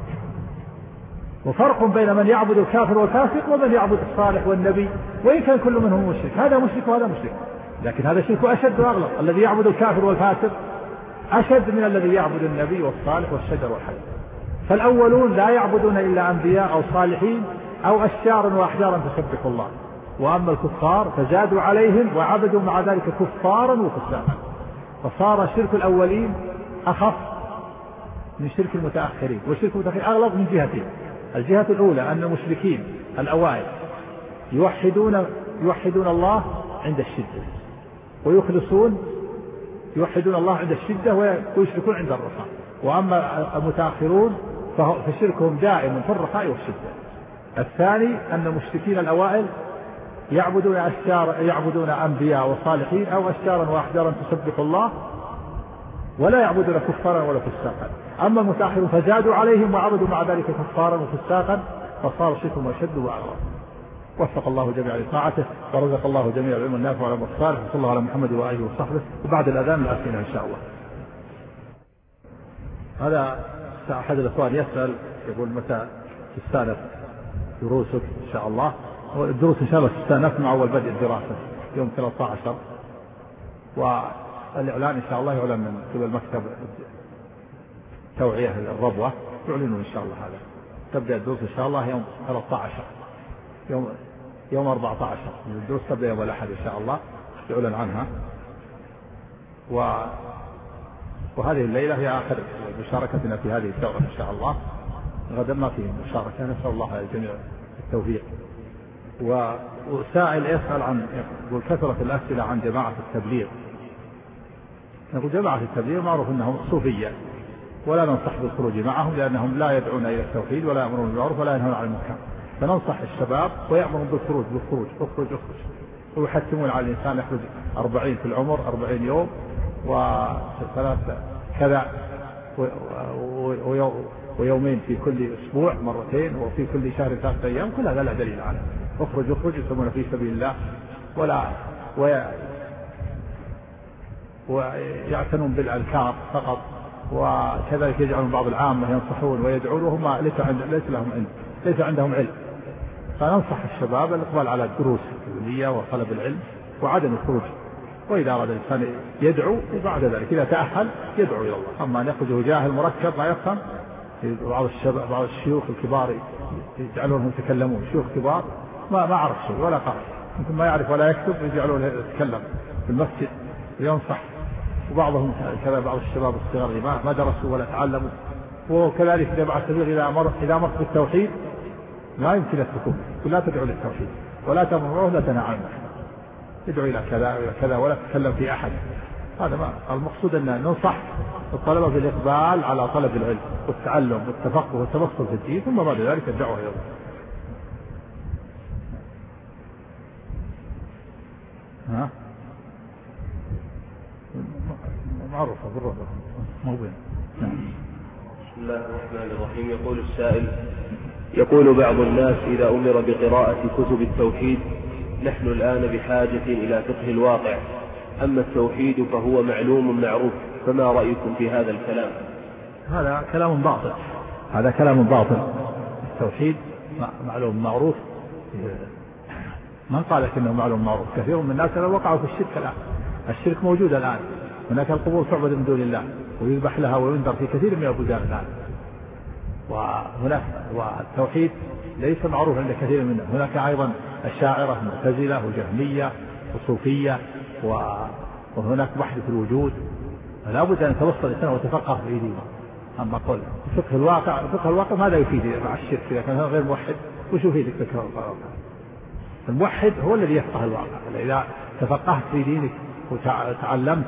وفرق بين من يعبد الكافر والفاسق ومن يعبد الصالح والنبي، وإن كان كل منهم مشرك، هذا مشرك وهذا مشرك، لكن هذا شرك أشد وأغلظ. الذي يعبد الكافر والفاسق أشد من الذي يعبد النبي والصالح والشجر والحجر. فالأولون لا يعبدون إلا أنبياء أو صالحين أو أشجارا وأحجارا تسبح الله، وأما الكفار فزادوا عليهم وعبدوا مع ذلك كفارا وفساقا، فصار شرك الأولين أخف من شرك المتأخرين. والشرك المتأخرين أغلظ من جهتين: الجهة الأولى أن المشركين الأوائل يوحدون الله عند الشدة، يوحدون الله عند الشدة ويشركون عند الرخاء. وأما المتأخرون فشركهم دائم في الرخاء والشدة. الثاني أن المشركين الأوائل يعبدون أنبياء وصالحين أو أشجارا وأحجارا تسبح الله، ولا يعبدون كفارا ولا فساقا. أما المتأخرون فزادوا عليهم وعبدوا مع ذلك كفارا وفساقا، فصار شركهم أشد وأغلظ. وفق الله جميعا لطاعته، ورزق الله جميع العلم النافع والعمل الصالح، وصلى الله على محمد وآله وصحبه. وبعد الأذان الأسئلة إن شاء الله. هذا أحد الأخوان يسأل يقول: متى تستأنف دروسك إن شاء الله؟ والدروس إن شاء الله تستأنف مع أول بدء الدراسة يوم 13، والإعلان إن شاء الله يعلن من قبل مكتب توعية الربوة، يعلنون إن شاء الله. هذا تبدأ الدروس إن شاء الله يوم 13، يوم 14 الدروس تبدأ يوم الأحد إن شاء الله، يعلن عنها. وهذه الليلة هي آخر مشاركتنا في هذه الدورة إن شاء الله، غدا ما فيه مشاركة، نسأل الله الجميع التوفيق. وسائل يسأل عن، يقول: كثرة الأسئلة عن جماعة التبليغ. نقول: جماعة التبليغ معروف أنهم صوفية، ولا ننصح بالخروج معهم، لأنهم لا يدعون إلى التوحيد ولا يأمرون بالمعروف ولا ينهون عن المنكر. فننصح الشباب ويأمرون بالخروج، اخرج، ويحتمون على الإنسان يخرج 40 في العمر، 40 يوم وثلاثة كذا، ويومين في كل أسبوع، مرتين، وفي كل شهر 3 أيام. كل هذا لا دليل عليه. اخرج يسمون في سبيل الله، ويعتنون بالأذكار فقط، وكذلك يجعلون بعض العامة ينصحون ويدعون وهم ليس عندهم علم. فننصح الشباب الإقبال على الدروس العلمية وطلب العلم وعدم الخروج. وإذا أراد الإنسان يدعو، وبعد ذلك إذا تأهل يدعو إلى الله. أما أن يخرج جاهل مركب لا يفهم، بعض الشيوخ الكبار يجعلونهم يتكلمون، شيوخ كبار ما عرف شيء ولا قرأ، يمكن ما يعرف ولا يكتب، يجعلونه يتكلم في المسجد وينصح. وبعضهم كذا، بعض الشباب الصغار ما درسوا ولا تعلموا. وكذلك جماعة التبليغ إذا أمرت بالتوحيد لا يمكن السكوت، لا تدعو للتوحيد ولا تأمر ولا تنهى عنه، يدعو إلى كذا وإلى كذا ولا تتكلم في أحد. هذا ما المقصود، أن ننصح الطلبة بالإقبال على طلب العلم والتعلم والتفقه والتبصر في الدين، ثم بعد ذلك الدعوة إلى الله. معروفة بالرضا موضوع. بسم الله الرحمن الرحيم. يقول السائل: يقول بعض الناس إذا أمر بقراءة كتب التوحيد: نحن الآن بحاجة إلى فقه الواقع، أما التوحيد فهو معلوم معروف، فما رأيكم في هذا الكلام؟ هذا كلام باطل. التوحيد معلوم معروف، من قال لك إنه معلوم معروف؟ كثير من الناس وقعوا في الشرك الآن. الشرك موجود الآن، هناك القبور تعبد من دون الله ويذبح لها وينذر في كثير من البلدان الآن. والتوحيد ليس معروف عند كثير منهم. هناك أيضا الشاعرة معتزلة وجهمية وصوفية، وهناك وحدة الوجود. لا بد أن يتوصل الإنسان ويتفقه في دينه. أما قول فقه الواقع ماذا يفيد مع الشرك؟ إذا كان غير موحد وش يفيدك فقه الواقع؟ الموحد هو الذي يفقه الواقع. إذا تفقهت في دينك وتعلمت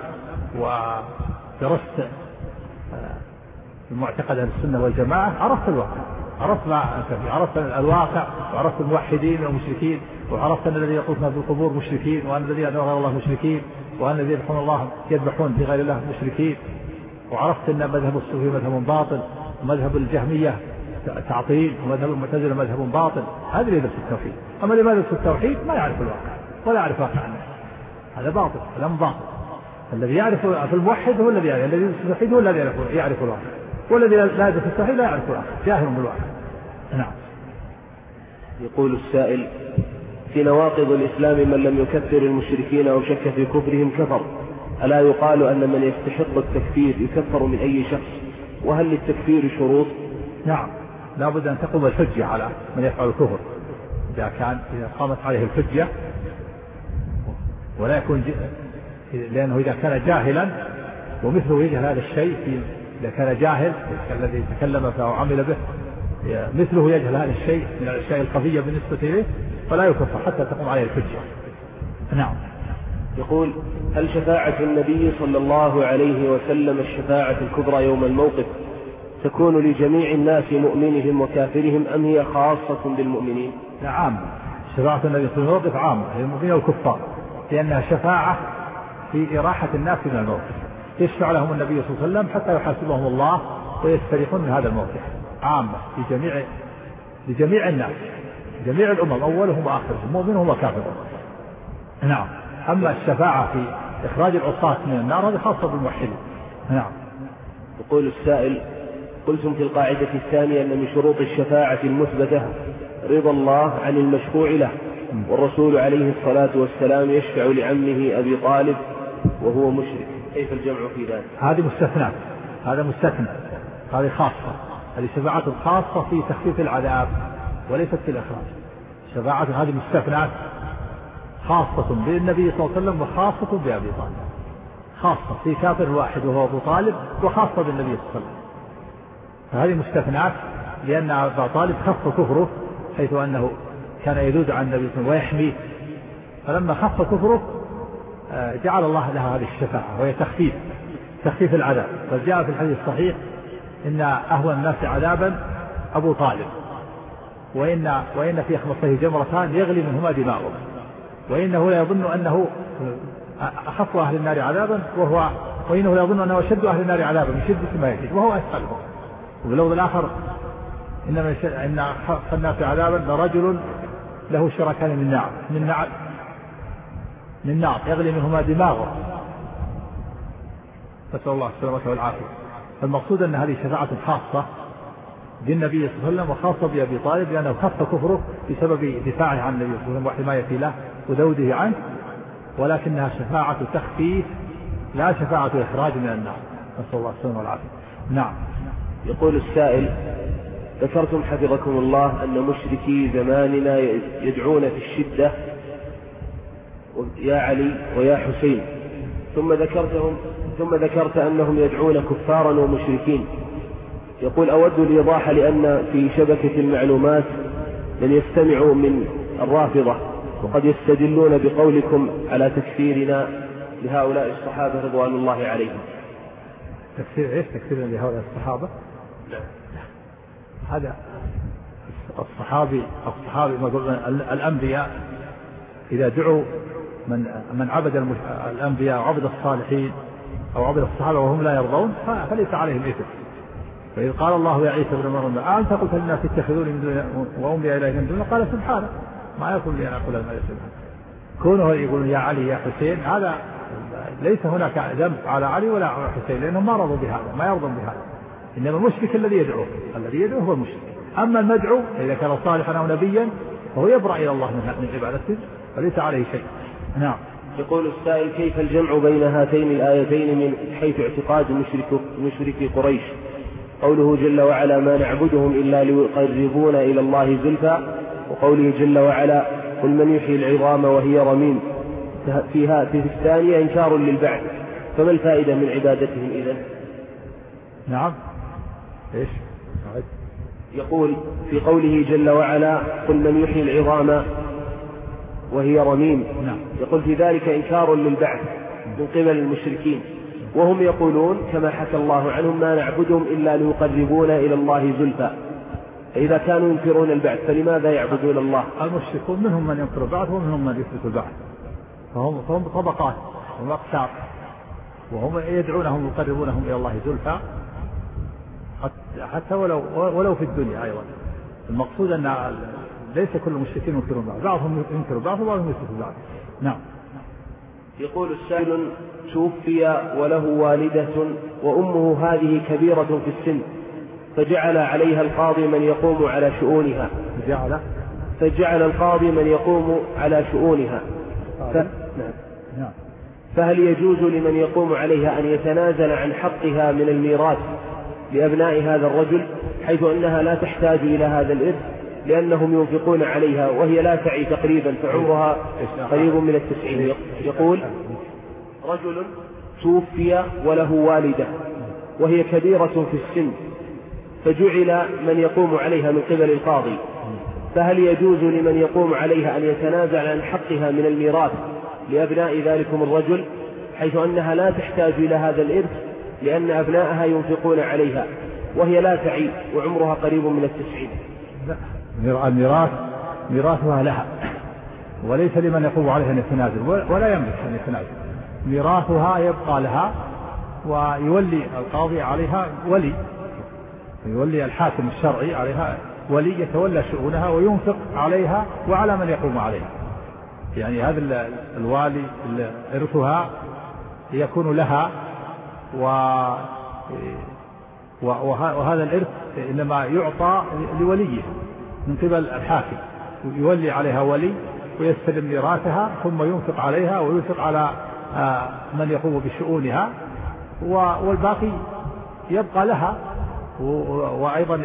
ودرست المعتقد أهل السنة والجماعة عرفت الواقع. عرفت الواقع، وعرفت الموحدين والمشركين، وعرفت أن الذين يطوفون في القبور مشركين، وأن الذين يدعون غير الله مشركين، وأن الذين يذبحون الله يذبحون في غير الله مشركين، وعرفت أن مذهب الصوفية مذهب باطل، ومذهب الجهمية تعطيل، ومذهب المعتزلة مذهب باطل. هذا اللي يدرس التوحيد. أما اللي ما يدرس التوحيد ما يعرف الواقع ولا يعرف واقع الناس، هذا باطل، كلام باطل. الذي يعرف في الموحد هو الذي يعرف، الذي يدرس التوحيد هو الذي يعرف الواقع، والذي لا يدرس التوحيد لا يعرف الواقع، جاهل بالواقع. نعم. يقول السائل: في نواقض الإسلام من لم يكفر المشركين أو شك في كفرهم كفر، ألا يقال أن من يستحق التكفير يكفر من أي شخص؟ وهل للتكفير شروط؟ نعم، لا بد أن تقوم الحجة على من يفعل الكفر، إذا قامت عليه الحجة، ولا يكون لأنه إذا كان جاهلا ومثله يجهل هذا الشيء، إذا كان جاهل الذي تكلم فيه وعمل به مثله يجهل هذا الشيء من الأشياء الخفية بالنسبة إليه، فلا يكفر حتى تقوم عليه الحجة. نعم. يقول: هل شفاعة النبي صلى الله عليه وسلم الشفاعة الكبرى يوم الموقف تكون لجميع الناس مؤمنهم وكافرهم، أم هي خاصة بالمؤمنين؟ نعم، شفاعة النبي في الموقف عامة للمؤمنين والكفار، لأنها شفاعة في إراحة الناس من الموقف، يشفع لهم النبي صلى الله عليه وسلم حتى يحاسبهم الله ويستريحون من هذا الموقف، عامة لجميع الناس، جميع الأمم، أولهم وآخرهم، مؤمنهم وكافرهم. نعم. أما الشفاعة في إخراج العصاة من النار هذه خاصة بالموحدين. نعم. يقول السائل: قلتم في القاعدة الثانية أن من شروط الشفاعة المثبتة رضا الله عن المشفوع له، والرسول عليه الصلاة والسلام يشفع لعمه أبي طالب وهو مشرك، كيف الجمع في ذلك؟ هذه مستثنات، هذا مستثنى، هذه خاصة، هذه شفاعة خاصة في تخفيف العذاب وليست في الإخراج. شفاعة هذه مستثنات خاصة بالنبي صلى الله عليه وسلم وخاصة بأبي طالب، خاصة في كافر واحد وهو أبو طالب، وخاصة بالنبي صلى الله عليه وسلم. فهذه مستثنات لأن أبا طالب خف كفره، حيث أنه كان يذود عن النبي صلى الله عليه وسلم ويحميه، فلما خف كفره جعل الله لها هذه الشفاعة، وهي تخفيف العذاب. فجاء في الحديث الصحيح إن أهون الناس عذابا أبو طالب، وإن في خمصه جمرتان يغلي منهما دماغه، وإنه لا يظن أنه أخف أهل النار عذابا وإنه لا يظن أنه أشد أهل النار عذابا من شدة ما يجد وهو أسألهم. وباللفظ الآخر: إن أخف الناس عذابا لرجل له شركان من نار يغلي منهما دماغه، نسأل الله السلامة والعافية. فالمقصود أن هذه شفاعة خاصة بالنبي صلى الله عليه وسلم وخاصة بأبي طالب، لأنه خف كفره بسبب دفاعه عن النبي صلى الله عليه وسلم وحمايته له وذوده عنه، ولكنها شفاعة تخفيف لا شفاعة إخراج من النار، نسأل الله السلامة والعافية. نعم. يقول السائل: ذكرتم حفظكم الله أن مشركي زماننا يدعون في الشدة يا علي ويا حسين، ثم ذكرت أنهم يدعون كفارا ومشركين. يقول: أود الإيضاح، لأن في شبكة المعلومات من يستمعوا من الرافضة وقد يستدلون بقولكم على تكفيرنا لهؤلاء الصحابة رضوان الله عليهم. تكفير إيش؟ تكفيرنا لهؤلاء الصحابة؟ لا. هذا الصحابي الأنبياء إذا دعوا من عبد الأنبياء وعبد الصالحين أو عبد الصحابة وهم لا يرضون فليس عليهم إثم. فإذ قال الله يا عيسى ابن مريم أنت قلت للناس اتخذوني من دون وأمي إلهي من دون، قال سبحانه ما يكون لي أن أقول ما ليس بحق. كونه يقولون يا علي يا حسين هذا ليس هناك ذنب على علي ولا على حسين، لأنهم ما رضوا بهذا، ما يرضون بهذا. إنما المشرك الذي يدعوه هو المشرك. أما المدعو إذا كان صالحا أو نبيا فهو يبرأ إلى الله من عبادته وليس عليه شيء. نعم. يقول السائل: كيف الجمع بين هاتين الآيتين من حيث اعتقاد مشركي قريش؟ قوله جل وعلا: ما نعبدهم إلا ليقربونا إلى الله زلفى، وقوله جل وعلا: قل من يحيي العظام وهي رميم. في الثانية إنكار للبعث، فما الفائدة من عبادتهم إذن؟ نعم. إيش؟ يقول في قوله جل وعلا: قل من يحيي العظام وهي رميم. نعم. يقول في ذلك إنكار للبعث من قبل المشركين، وهم يقولون كما حكى الله عنهم: ما نعبدهم إلا ليقربونا إلى الله زلفى، فإذا كانوا ينكرون البعث فلماذا يعبدون الله؟ المشركون منهم من ينكر البعث ومنهم من يثبت البعث، فهم طبقات وأقسام، وهم يدعونهم ويقربونهم إلى الله زلفى حتى ولو في الدنيا أيضا. المقصود أن ليس كل المشركين ينكرون البعث، بعضهم ينكر البعث وبعضهم يثبت البعث. نعم. يقول السائل: توفي وله والدة وأمه هذه كبيرة في السن، فجعل عليها القاضي من يقوم على شؤونها. فجعل القاضي من يقوم على شؤونها. نعم. فهل يجوز لمن يقوم عليها أن يتنازل عن حقها من الميراث لأبناء هذا الرجل، حيث أنها لا تحتاج إلى هذا الإرث لأنهم ينفقون عليها وهي لا تعي تقريبا، فعمرها قريب من 90. يقول: رجل توفي وله والدة وهي كبيرة في السن، فجعل من يقوم عليها من قبل القاضي، فهل يجوز لمن يقوم عليها أن يتنازل عن حقها من الميراث لأبناء ذلكم الرجل، حيث أنها لا تحتاج إلى هذا الإرث لأن أبنائها ينفقون عليها وهي لا تعي وعمرها قريب من 90؟ الميراث ميراثها لها، وليس لمن يقوم عليها أن يتنازل، ولا يملك أن يتنازل. ميراثها يبقى لها، ويولي القاضي عليها ولي، يولي الحاكم الشرعي عليها ولي يتولى شؤونها وينفق عليها وعلى من يقوم عليها. يعني هذا الوالي إرثها يكون لها، وهذا الإرث إنما يعطى لوليه من قبل الحاكم، يولي عليها ولي ويستلم ميراثها ثم ينفق عليها وينفق على من يقوم بشؤونها، والباقي يبقى لها. وأيضا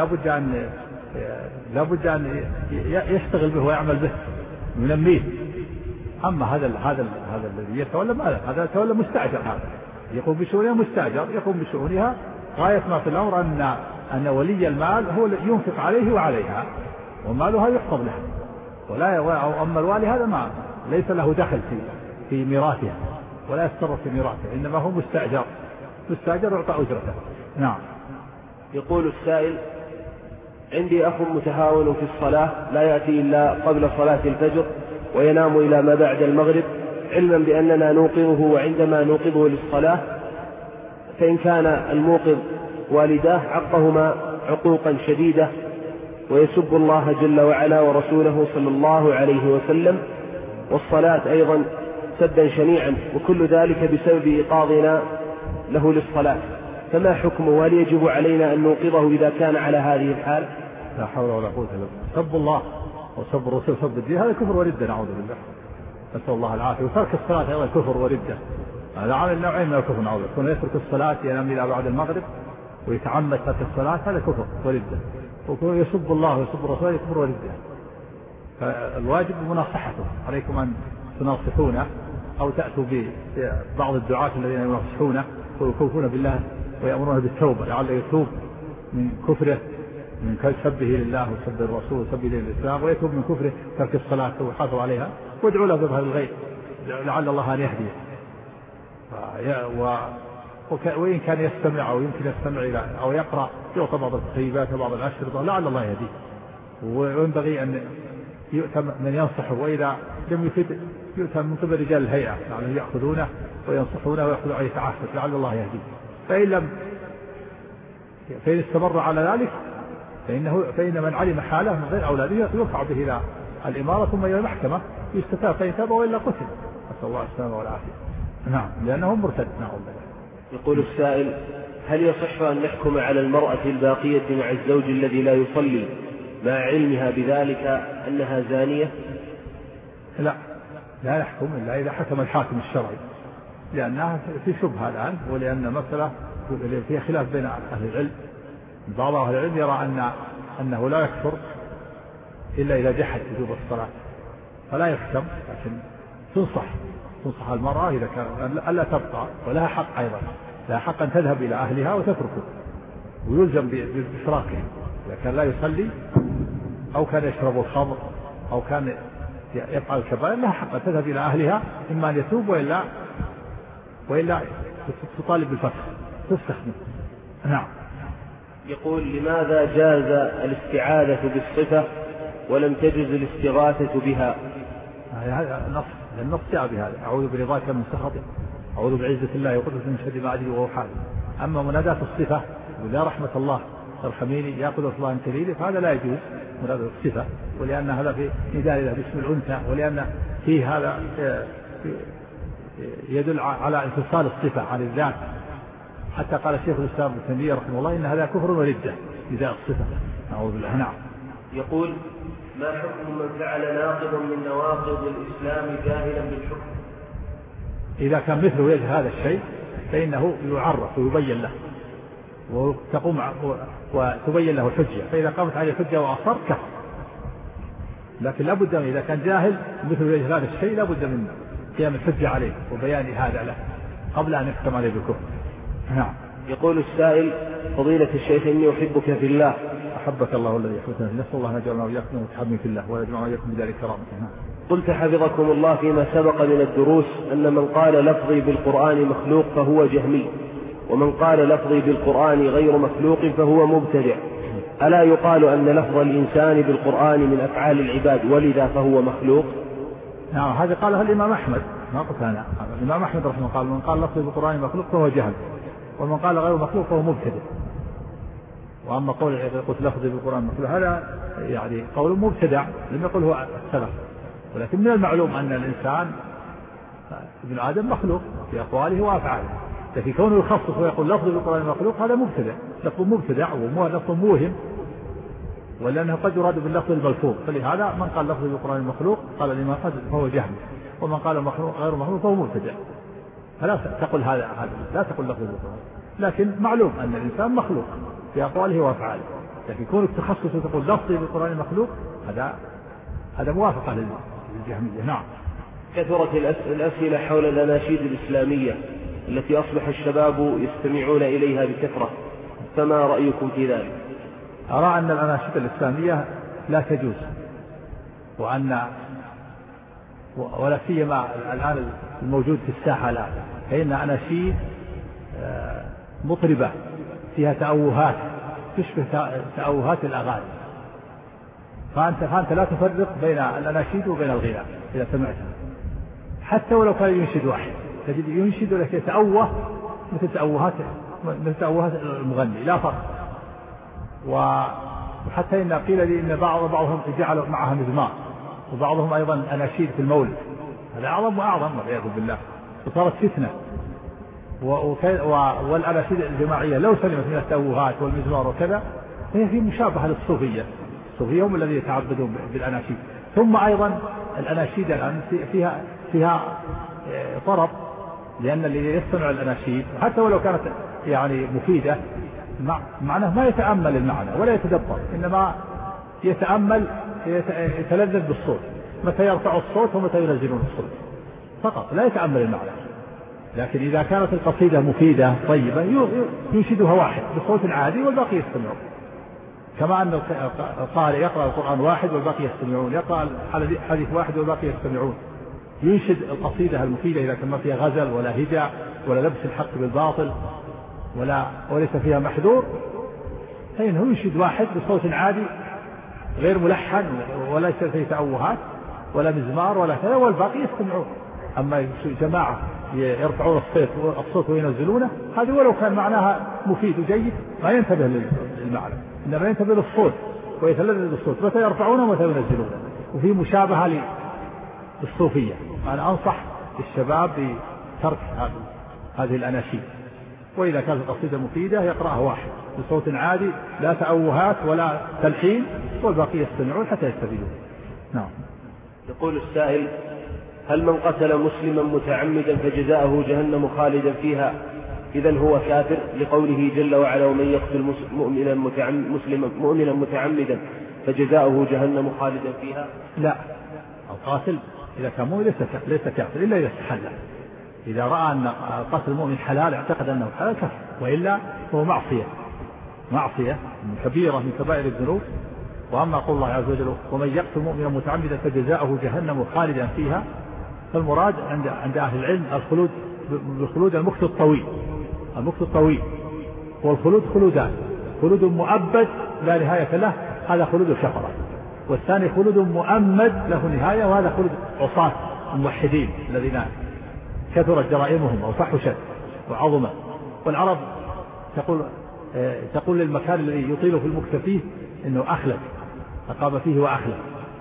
لا بد أن يشتغل به ويعمل به ينميه. أما هذا الذي يتولى هذا يتولى مستأجر، هذا يقوم بشؤونها مستأجر، يقوم بشؤونها. غاية ما في الأمر أن ولي المال هو ينفق عليه وعليها، ومالها يحفظ له. أما الوالي هذا ما ليس له دخل في ميراثها ولا يتصرف في ميراثها، إنما هو مستأجر يعطى أجرته. نعم. يقول السائل: عندي أخ متهاون في الصلاة، لا يأتي إلا قبل صلاة الفجر وينام إلى ما بعد المغرب، علما بأننا نوقظه، وعندما نوقظه للصلاة فإن كان الموقظ والداه عقهما عقوقا شديدة ويسب الله جل وعلا ورسوله صلى الله عليه وسلم، والصلاة أيضا سبا شنيعا، وكل ذلك بسبب إيقاظنا له للصلاة، فما حكمه؟ وهل يجب علينا أن نوقظه إذا كان على هذه الحال؟ لا حول ولا قوة إلا بالله. سب الله وسب الرسول وسب الدين هذا كفر وردة، نعوذ بالله، نسأل الله العافية. وترك الصلاة أيضا كفر وردة، هذا عامل نوعين من الكفر، نعوذ بالله. يترك الصلاة ينام إلى بعد المغرب ويتعمد ترك الصلاة، هذا كفر وردة. وكون يسب الله ويسب الرسول كفر وردة. فالواجب مناصحته، عليكم أن تناصحونه أو تأتوا ببعض الدعاة الذين يناصحونه ويكفرون بالله ويأمرون بالتوبة لعله يتوب من كفره، من سبه لله وسب الرسول وسبه للإسلام، ويتوب من كفره ترك الصلاة ويحافظ عليها، وادعوا له بظهر الغيب لعل الله أن يهديه. وإن كان يستمع أو يمكن يستمع إلى أو يقرأ يعطى بعض التخيبات وبعض الأشرطة لعل الله يهديه. وينبغي أن يؤتى من ينصحه، وإذا لم يفد يؤتى من قبل رجال الهيئة لعلهم يأخذونه وينصحونه ويأخذوا عليه تعهد لعل الله يهديه. فإن استمر على ذلك فإن من علم حاله من غير أولاده يرفع به إلى الإمارة ثم إلى المحكمة يستتاب، فإن تاب وإلا قتل، نسأل الله السلامة والعافية. نعم، لأنه مرتد. نعم. يقول السائل: هل يصح أن نحكم على المرأة الباقية مع الزوج الذي لا يصلي مع علمها بذلك أنها زانية؟ لا يحكم إلا إذا حكم الحاكم الشرعي، لأنها في شبهة الآن، ولأن مسألة فيها خلاف بين أهل العلم. بعض أهل العلم يرى أنه لا يكفر إلا إذا جحد وجوب الصلاة، فلا يحكم، لكن تنصح المرأة إذا كان ألا تبقى، ولها حق أيضا، لها حق أن تذهب إلى أهلها وتتركه ويلزم بإفراقه. إذا كان لا يصلي أو كان يشرب الخمر أو كان يفعل الكبائر لها حق أن تذهب إلى أهلها، إما أن يتوب وإلا تطالب بالفسخ، تفسخ منه. نعم. يقول: لماذا جاز الاستعاذة بالصفة ولم تجز الاستغاثة بها؟ هذا النص جاء بهذا: أعوذ برضاك من سخطك، أعوذ بعزة الله وقدرته من شر ما أجري وهو حال. أما مناداة الصفة ولا رحمة الله ارحميني يا قدرة الله أنت لي، فهذا لا يجوز مناداة الصفة، ولأن هذا في نداء له باسم الأنثى، ولأن فيه هذا يدل على انفصال الصفة عن الذات. حتى قال الشيخ الإسلام ابن تيمية رحمه الله إن هذا كفر وردة نداء الصفة. أعوذ بالله. نعم. يقول: ما حكم من فعل ناقضا من نواقض الإسلام جاهلا بالحكم؟ إذا كان مثله وجه هذا الشيء فإنه يعرف ويبين له وتبين له الحجة، فإذا قامت عليه الحجة وأصر كفر. لكن لابد من إذا كان جاهل مثل وجه هذا الشيء لابد من قيام الحجة عليه وبيان هذا له قبل أن يحكم عليه بالكفر. نعم. يقول السائل: فضيلة الشيخ، إني أحبك في الله. أحبك الله الذي يحبنا، نسأل الله أن يجعلنا وإياكم متحابين في الله ويجمعنا وإياكم بدار كرامته. قلت حفظكم الله فيما سبق من الدروس أن من قال لفظي بالقرآن مخلوق فهو جهمي، ومن قال لفظي بالقرآن غير مخلوق فهو مبتدع. ألا يقال أن لفظ الإنسان بالقرآن من أفعال العباد ولذا فهو مخلوق؟ نعم، هذا قالها الإمام أحمد، ما قلت أنا. الإمام أحمد رحمه الله قال: من قال لفظي بالقرآن مخلوق فهو جهل، ومن قال غير مخلوق فهو مبتدع. وأما قول قلت لفظي بالقرآن مخلوق هذا يعني قول مبتدع لم يقل هو السلف، ولكن من المعلوم أن الإنسان ابن آدم مخلوق في أقواله وأفعاله، لكن كونه يخصص ويقول لفظي بالقرآن مخلوق هذا مبتدع، لفظ مبتدع ولفظ موهم، ولأنه قد يراد باللفظ الملفوظ. فلهذا من قال لفظي بالقرآن مخلوق قال الإمام أحمد فهو جهمي، ومن قال مخلوق غير مخلوق فهو مبتدع. فلا تقل هذا لا تقل لفظي بالقرآن، لكن معلوم أن الإنسان مخلوق في أقواله وأفعاله، لكن كونك تخصص وتقول لفظي بالقرآن مخلوق هذا موافقة للجهمية. نعم. كثرت الأسئلة حول الأناشيد الإسلامية التي أصبح الشباب يستمعون إليها بكثرة، فما رأيكم في ذلك؟ أرى أن الأناشيد الإسلامية لا تجوز، ولا سيما الآن الموجود في الساحة الآن، فإن أناشيد مطربة فيها تأوهات تشبه تأوهات الأغاني، فأنت لا تفرق بين الأناشيد وبين الغناء إذا سمعتها، حتى ولو كان ينشد واحد تجد ينشد لك يتأوه مثل تأوهات المغني، لا فرق. وحتى إن قيل لي إن بعضهم جعلوا معها مزمار، وبعضهم أيضا أناشيد في المولد، هذا أعظم وأعظم والعياذ بالله، وصارت فتنة. والأناشيد الجماعية لو سلمت من التأوهات والمزمار وكذا فهي في مشابهة للصوفية. الصوفية هم الذين يتعبدون بالأناشيد. ثم أيضا الأناشيد الآن فيها طرب، لأن اللي يصنع الأناشيد حتى ولو كانت يعني مفيدة معناه ما يتأمل المعنى ولا يتدبر، إنما يتأمل يتلذذ بالصوت، متى يرفع الصوت ومتى ينزلون الصوت فقط، لا يتأمل المعنى. لكن إذا كانت القصيدة مفيدة طيبة ينشدها واحد بصوت عادي والباقي يستمعون، كما أن القارئ يقرأ القرآن واحد والباقي يستمعون، يقرأ حديث واحد والباقي يستمعون. ينشد القصيدة المفيدة إذا كان ما فيها غزل ولا هجع ولا لبس الحق بالباطل وليس فيها محذور، فإنه ينشد واحد بصوت عادي غير ملحن ولا فيه تأوهات ولا مزمار ولا كذا والباقي يستمعون. أما جماعة يرفعون الصوت وينزلونه هذه ولو كان معناها مفيد وجيد ما ينتبه للمعنى، إنما ينتبه للصوت ويتلذذ بالصوت متى يرفعونه ومتى ينزلونه. وفي مشابهة للصوفية. أنا أنصح الشباب بترك هذه الأناشيد، وإذا كانت القصيدة مفيدة يقرأها واحد بصوت عادي لا تأوهات ولا تلحين والباقي يستمعون حتى يستفيدون. نعم. يقول السائل: هل من قتل مسلما متعمدا فجزاؤه جهنم خالدا فيها إذن هو كافر، لقوله جل وعلا: ومن يقتل مؤمنا متعمدا فجزاؤه جهنم خالدا فيها؟ لا، القاتل إذا كان مؤمن ليس كافر إلا إذا استحل. إذا رأى أن قتل المؤمن حلال اعتقد أنه حلال كفر، وإلا هو معصية كبيرة من كبائر الذنوب. وأما قول الله عز وجل: ومن يقتل مؤمنا متعمدا فجزاؤه جهنم خالدا فيها، فالمراد عند أهل العلم الخلود بالخلود المكث الطويل، والخلود خلودان: خلود مؤبد لا نهاية له، هذا خلود الكفرة. والثاني خلود مؤمد له نهاية، وهذا خلود عصاة الموحدين الذين كثرت جرائمهم أو فحشت وعظمت. والعرب تقول للمكان الذي يطيل في المكث فيه إنه أخلد، أقام فيه وأخلد.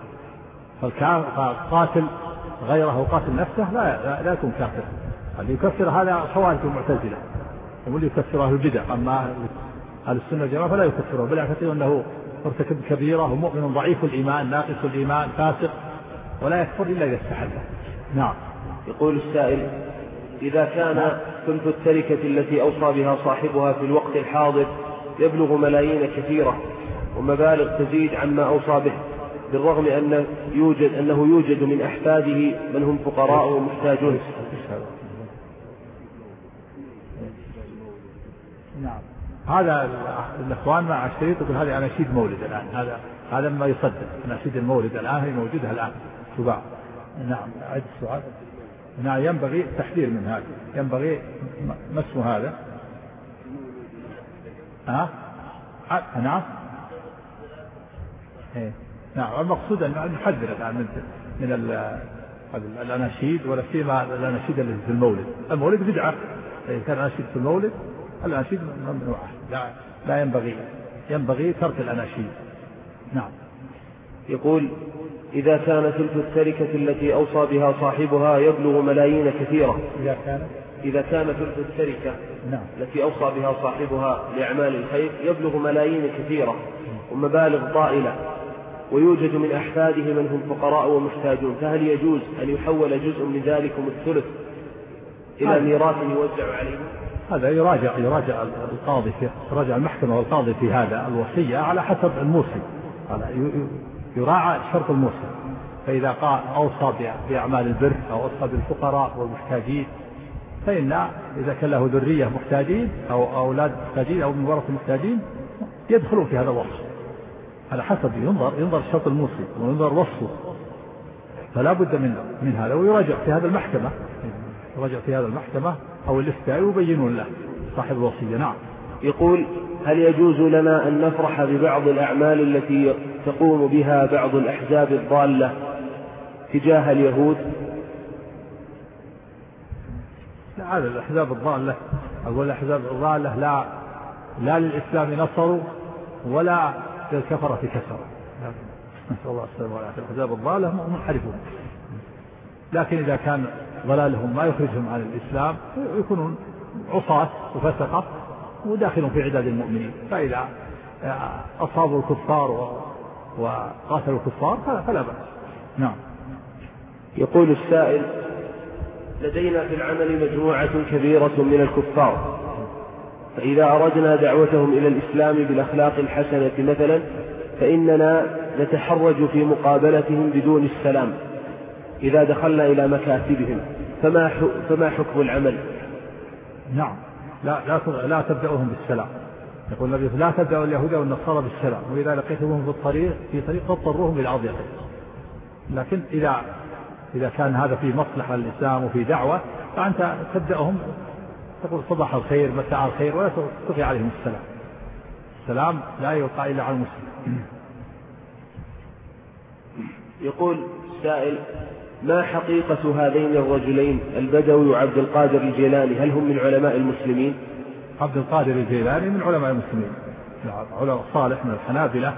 فالقاتل غيره وقاتل نفسه لا يكون كافر. اللي يكفر هذا خوارج المعتزلة، واللي يكفر أهل البدع. أما أهل السنة والجماعة فلا يكفره، بل يعتقدون أنه مرتكب كبيرة ومؤمن ضعيف الإيمان ناقص الإيمان فاسق، ولا يكفر إلا إذا استحله. نعم. يقول السائل: إذا كان ثلث التركة التي أوصى بها صاحبها في الوقت الحاضر يبلغ ملايين كثيرة ومبالغ تزيد عما أوصى به، بالرغم أنه يوجد من أحفاده من هم فقراء ومحتاجون. نعم. هذا الإخوان مع الشريط يقول هذه أناشيد مولد الآن، هذا ما يصدق. أناشيد المولد الآن هي موجودة الآن تباع. نعم. أعد السؤال. نعم. ينبغي التحذير من هذا، ينبغي ما اسمه هذا. نعم. نعم. المقصود أن نحذر الآن من الأناشيد، ولا سيما الأناشيد التي في المولد. المولد بدعة، إذا كان أناشيد في المولد الأناشيد ممنوعة، لا ينبغي ترك الأناشيد. نعم. يقول: إذا كان ثلث التركة التي أوصى بها صاحبها يبلغ ملايين كثيرة، إذا كان ثلث التركة التي أوصى بها صاحبها لأعمال الخير يبلغ ملايين كثيرة ومبالغ طائلة، ويوجد من أحفاده من هم فقراء ومحتاجون، فهل يجوز أن يحول جزء من ذلكم الثلث إلى ميراث يوزع عليهم؟ هذا يراجع القاضي، يراجع المحكمة والقاضي في هذا الوصية على حسب الموصي، يراعى شرط الموصي. فإذا قال أوصى بأعمال البر أو أوصى بالفقراء والمحتاجين، فإن إذا كان له ذرية محتاجين أو أولاد محتاجين أو من ورثة محتاجين يدخلوا في هذا الوصف. على حسب ينظر شرط الموصي وينظر وصفه، فلا بد من هذا، ويراجع في هذا المحكمة أو الافتاء ويبينون له صاحب الوصية. نعم. يقول: هل يجوز لنا أن نفرح ببعض الأعمال التي تقوم بها بعض الأحزاب الضالة تجاه اليهود؟ لا، هذا الأحزاب الضالة أو الأحزاب الضالة لا للإسلام نصروا ولا للكفرة كسروا. نسأل الله السلامة والعافية. الأحزاب الضالة منحرفون، لكن إذا كان ضلالهم ما يخرجهم عن الإسلام يكونون عصاة وفسقة وداخلون في عداد المؤمنين. فإذا أصابوا الكفار وقاتلوا الكفار فلا بأس. نعم. يقول السائل: لدينا في العمل مجموعة كبيرة من الكفار، فإذا أردنا دعوتهم إلى الإسلام بالأخلاق الحسنة مثلا فإننا نتحرج في مقابلتهم بدون السلام إذا دخلنا إلى مكاتبهم، فما حكم العمل؟ نعم. لا تبدأوهم بالسلام. يقول النبي: لا تبدأوا اليهود والنصارى بالسلام، وإذا لقيتموهم في طريق فاضطروهم إلى أضيقه. لكن إذا كان هذا في مصلحة الإسلام وفي دعوة فأنت تبدأهم تقول صباح الخير مساء الخير، ولا تلقي عليهم السلام. السلام لا يلقى إلا على المسلم. يقول السائل: ما حقيقة هذين الرجلين البدوي وعبد القادر الجيلاني؟ هل هم من علماء المسلمين؟ عبد القادر الجيلاني من علماء المسلمين، علماء صالح من الحنابلة،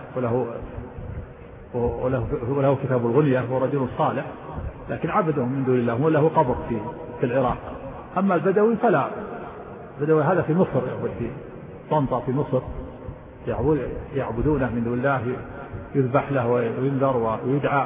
وله كتاب الغنية، هو رجل صالح لكن عبدهم من دون الله، وله قبر في العراق. أما البدوي فلا، البدوي هذا في مصر، في طنطا في مصر، يعبدونه من دون الله، يذبح له وينذر ويدعى،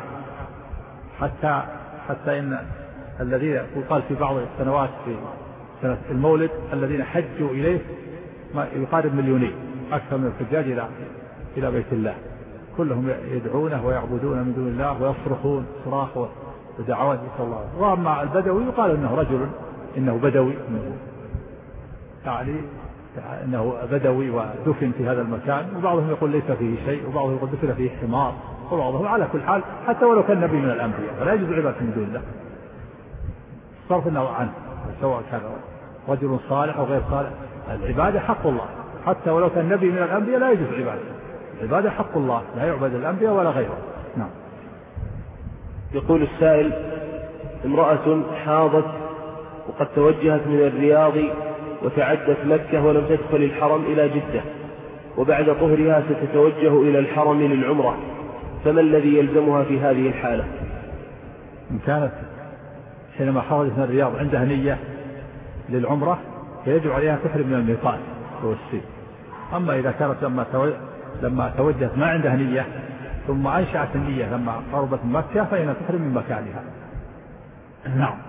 حتى إن الذين قال في بعض السنوات في سنة المولد الذين حجوا إليه ما يقارب 2,000,000 أكثر من الحجاج إلى بيت الله، كلهم يدعونه ويعبدون من دون الله ويصرخون صراخ ودعوات نسأل الله. وأما البدوي يقال إنه بدوي، يعني إنه بدوي ودفن في هذا المكان، وبعضهم يقول ليس فيه شيء، وبعضهم يقول دفن فيه حمار، وبعضهم على كل حال حتى ولو كان نبي من الأنبياء فلا يجوز عبادة من دون الله، صرف النظر عنه سواء كان رجل صالح أو غير صالح. العبادة حق الله حتى ولو كان نبي من الأنبياء لا يجوز عبادته. العبادة حق الله لا يعبد الأنبياء ولا غيره. نعم. يقول السائل: امرأة حاضت وقد توجهت من الرياض وتعدت مكة ولم تدخل الحرم إلى جدة، وبعد طهرها ستتوجه إلى الحرم للعمرة، فما الذي يلزمها في هذه الحالة؟ إن كانت حينما خرجت من الرياض عندها نية للعمرة فيجب عليها تحرم من الميقات والسير. أما إذا كانت لما توجهت ما عندها نية ثم أنشأت النية لما قربت من مكة فإنها تحرم من مكانها. نعم.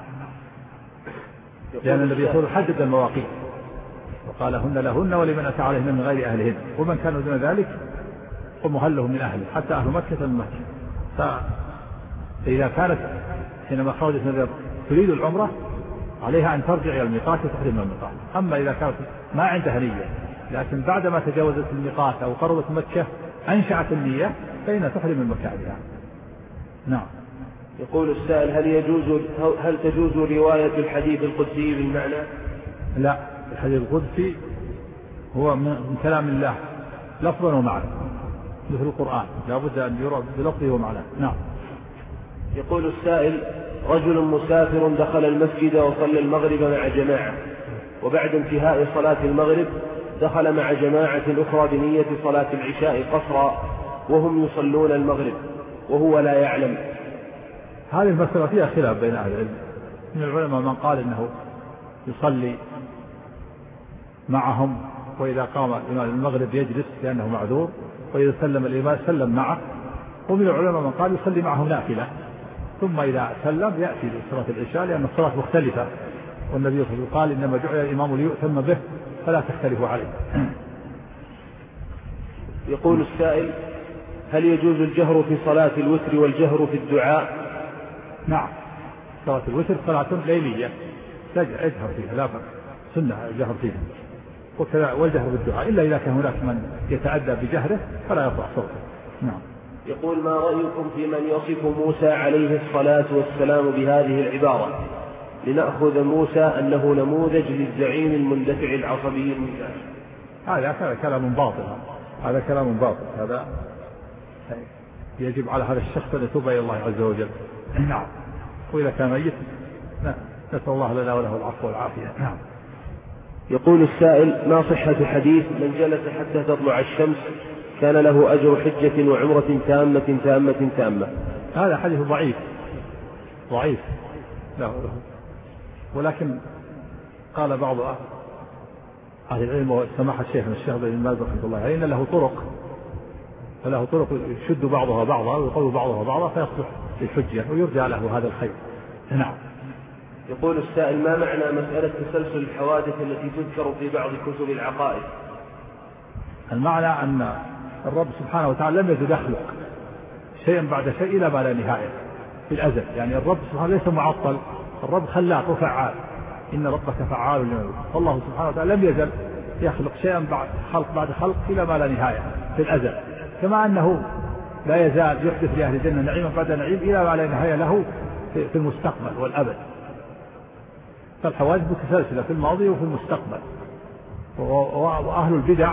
لأن النبي يقول حدد المواقيت وقال هن لهن ولمن أتى عليهن من غير أهلهن، ومن كانوا دون ذلك فمهلهم من أهله حتى أهل مكة من مكة. فإذا كانت حينما خرجت من الرياض تريد العمرة عليها أن ترجع إلى الميقات وتحرم من الميقات. أما إذا كانت ما عندها نية لكن بعدما تجاوزت الميقات أو قربت مكة أنشأت النية فإنها تحرم من مكانها. نعم. يقول السائل: هل تجوز رواية الحديث القدسي بالمعنى؟ لا، الحديث القدسي هو من كلام الله لفظا ومعنى مثل القرآن، لا بد أن يرى بلفظه ومعناه. نعم. يقول السائل: رجل مسافر دخل المسجد وصلى المغرب مع جماعة، وبعد انتهاء صلاة المغرب دخل مع جماعة أخرى بنية صلاة العشاء قصرا وهم يصلون المغرب وهو لا يعلم. هذه المسألة فيها خلاف بين أهل العلم. من العلماء من قال إنه يصلي معهم، وإذا قام الإمام المغرب يجلس لأنه معذور، وإذا سلم الإمام سلم معه. ومن العلماء من قال يصلي معه نافلة ثم إذا سلم يأتي لصلاة العشاء لأن الصلاة مختلفة، والنبي صلى الله عليه وسلم قال إنما جعل الإمام ليؤتم به فلا تختلفوا عليه. يقول السائل: هل يجوز الجهر في صلاة الوتر والجهر في الدعاء؟ نعم، صلاة الوتر صلاة ليلية اجهر فيها لا بأس، سنة الجهر فيها، وكذا والجهر بالدعاء، إلا إذا كان هناك من يتعدى بجهره فلا يرفع صوته. نعم. يقول: ما رأيكم في من يصف موسى عليه الصلاة والسلام بهذه العبارة: لنأخذ موسى أنه نموذج للزعيم المندفع العصبي المزاج؟ هذا كلام باطل، هذا كلام باطل، هذا يجب على هذا الشخص أن يتوب إلى الله عز وجل. نعم. وإذا كان ميت نسأل الله لنا وله العفو والعافية. نعم. يقول السائل: ما صحة حديث من جلس حتى تطلع الشمس كان له أجر حجة وعمرة تامة تامة تامة؟ هذا حديث ضعيف له، ولكن قال بعض أهل العلم وسماحة الشيخ بن باز رحمه الله عليه إن له طرق يشد بعضها بعضا ويقوي بعضها بعضا فيصلح للحجة ويرجع له هذا الخير. نعم. يقول السائل: ما معنى مسألة تسلسل الحوادث التي تذكر في بعض كتب العقائد؟ المعنى أن الرب سبحانه وتعالى لم يزل يخلق شيئا بعد شيء إلى ما لا نهاية في الأزل. يعني الرب سبحانه ليس معطل، الرب خلاق وفعال، إن ربك فعال لما يريد. فالله سبحانه وتعالى لم يزل يخلق شيئا بعد خلق إلى ما لا نهاية في الأزل، كما أنه لا يزال يحدث لأهل الجنة نعيما بعد نعيم إلى ما لا نهاية له في المستقبل والأبد. فالحوادث متسلسلة في الماضي وفي المستقبل. وأهل البدع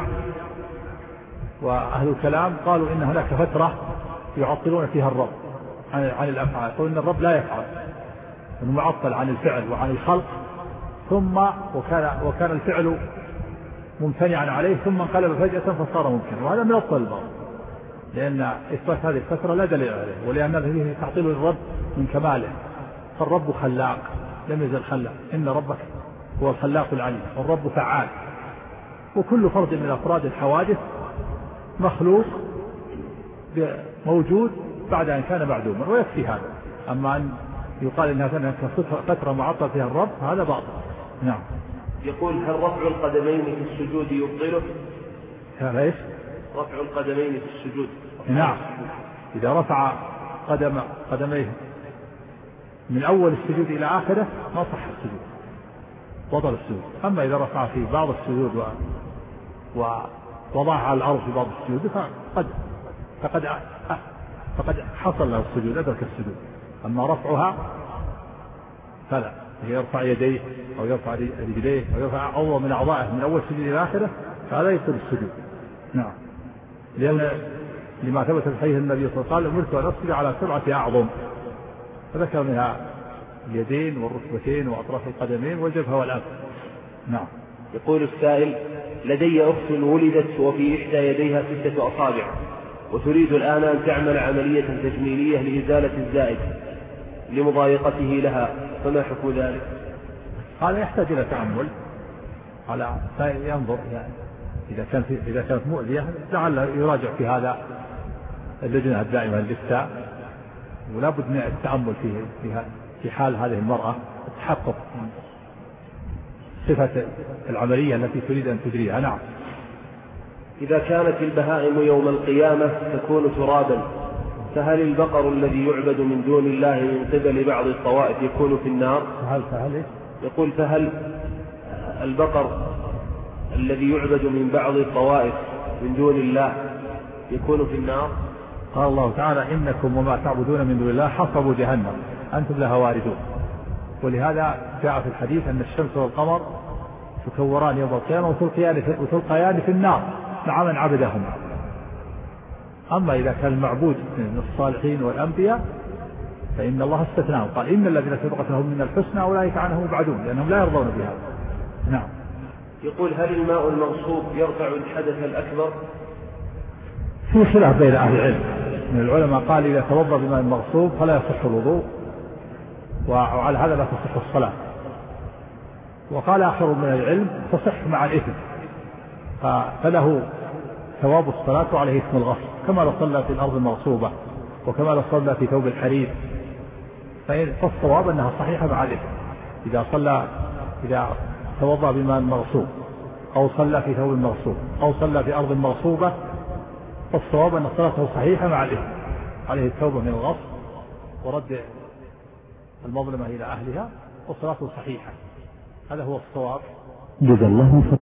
وأهل الكلام قالوا إن هناك فترة يعطلون فيها الرب عن الأفعال، قالوا إن الرب لا يفعل، إنه معطل عن الفعل وعن الخلق، ثم وكان الفعل ممتنعا عليه ثم انقلب فجأة فصار ممكنا، وهذا من الضلال، لأن إثبات هذه الفترة لا دليل عليه، ولأن فيه تعطيل الرب من كماله. فالرب خلاق لم يزل خلاق، إن ربك هو الخلاق العليم، والرب فعال. وكل فرد من أفراد الحوادث مخلوق موجود بعد أن كان معدوما، ويكفي هذا. أما أن يقال إنها كانت فترة معطل فيها الرب هذا باطل. نعم. يقول: هل رفع القدمين في السجود يبطله؟ هذا إيش؟ رفع القدمين في السجود. نعم، إذا رفع قدميه من أول السجود إلى آخره ما صح السجود، بطل السجود. أما إذا رفع في بعض السجود ووضعها على الأرض في بعض السجود فقد حصل له السجود، أدرك السجود. أما رفعها فلا، يرفع يديه أو يرفع رجليه أو يرفع عضو من أعضائه من أول سجود إلى آخره هذا يبطل السجود. نعم. لأن لما ثبت في حديث النبي صلى الله عليه وسلم: أمرت أن أسجد على 7 أعظم، فذكر منها اليدين والركبتين وأطراف القدمين والجبهة والأنف. نعم. يقول السائل: لدي أخت ولدت وفي إحدى يديها 6 أصابع، وتريد الآن أن تعمل عملية تجميلية لإزالة الزائد لمضايقته لها، فما حكم ذلك؟ هذا يحتاج إلى تأمل، على ينظر يعني إذا كانت مؤذية لعل يراجع في هذا اللجنة الدائمة للإفتاء، ولا بد من التأمل في حال هذه المرأة، التحقق من صفة العملية التي تريد أن تجريها. نعم. إذا كانت البهائم يوم القيامة تكون ترابا، فهل البقر الذي يعبد من دون الله من قبل بعض الطوائف يكون في النار؟ يقول: فهل البقر الذي يعبد من بعض الطوائف من دون الله يكون في النار؟ قال الله تعالى: إنكم وما تعبدون من دون الله حصب جهنم أنتم لها واردون. ولهذا جاء في الحديث أن الشمس والقمر تكوران يوم القيامة وتلقيان في النار مع من عبدهما. أما إذا كان المعبود من الصالحين والأنبياء فإن الله استثناهم، قال: إن الذين سبقت لهم من الحسنى أولئك عنهم مبعدون، لأنهم لا يرضون بها. نعم. يقول: هل الماء المغصوب يرفع الحدث الأكبر؟ في خلاف بين أهل العلم، من العلماء قال: إذا توضأ بماء مغصوب فلا يصح الوضوء، وعلى هذا لا تصح الصلاة. وقال آخر من العلم: تصح مع الإثم، فله ثواب الصلاة وعليه اسم الغصب، كما لو صلى في الأرض المغصوبة وكما لو صلى في ثوب الحرير. فالصواب أنها صحيحة مع الإثم. إذا توضأ بماء مغصوب أو صلى في ثوب مغصوب أو صلى في أرض مغصوبة، فالصواب أن صلاته صحيحة مع الإثم، عليه التوبة من الغصب ورد المظلمة إلى أهلها، وصلاته صحيحة. هذا هو الصواب. جزا الله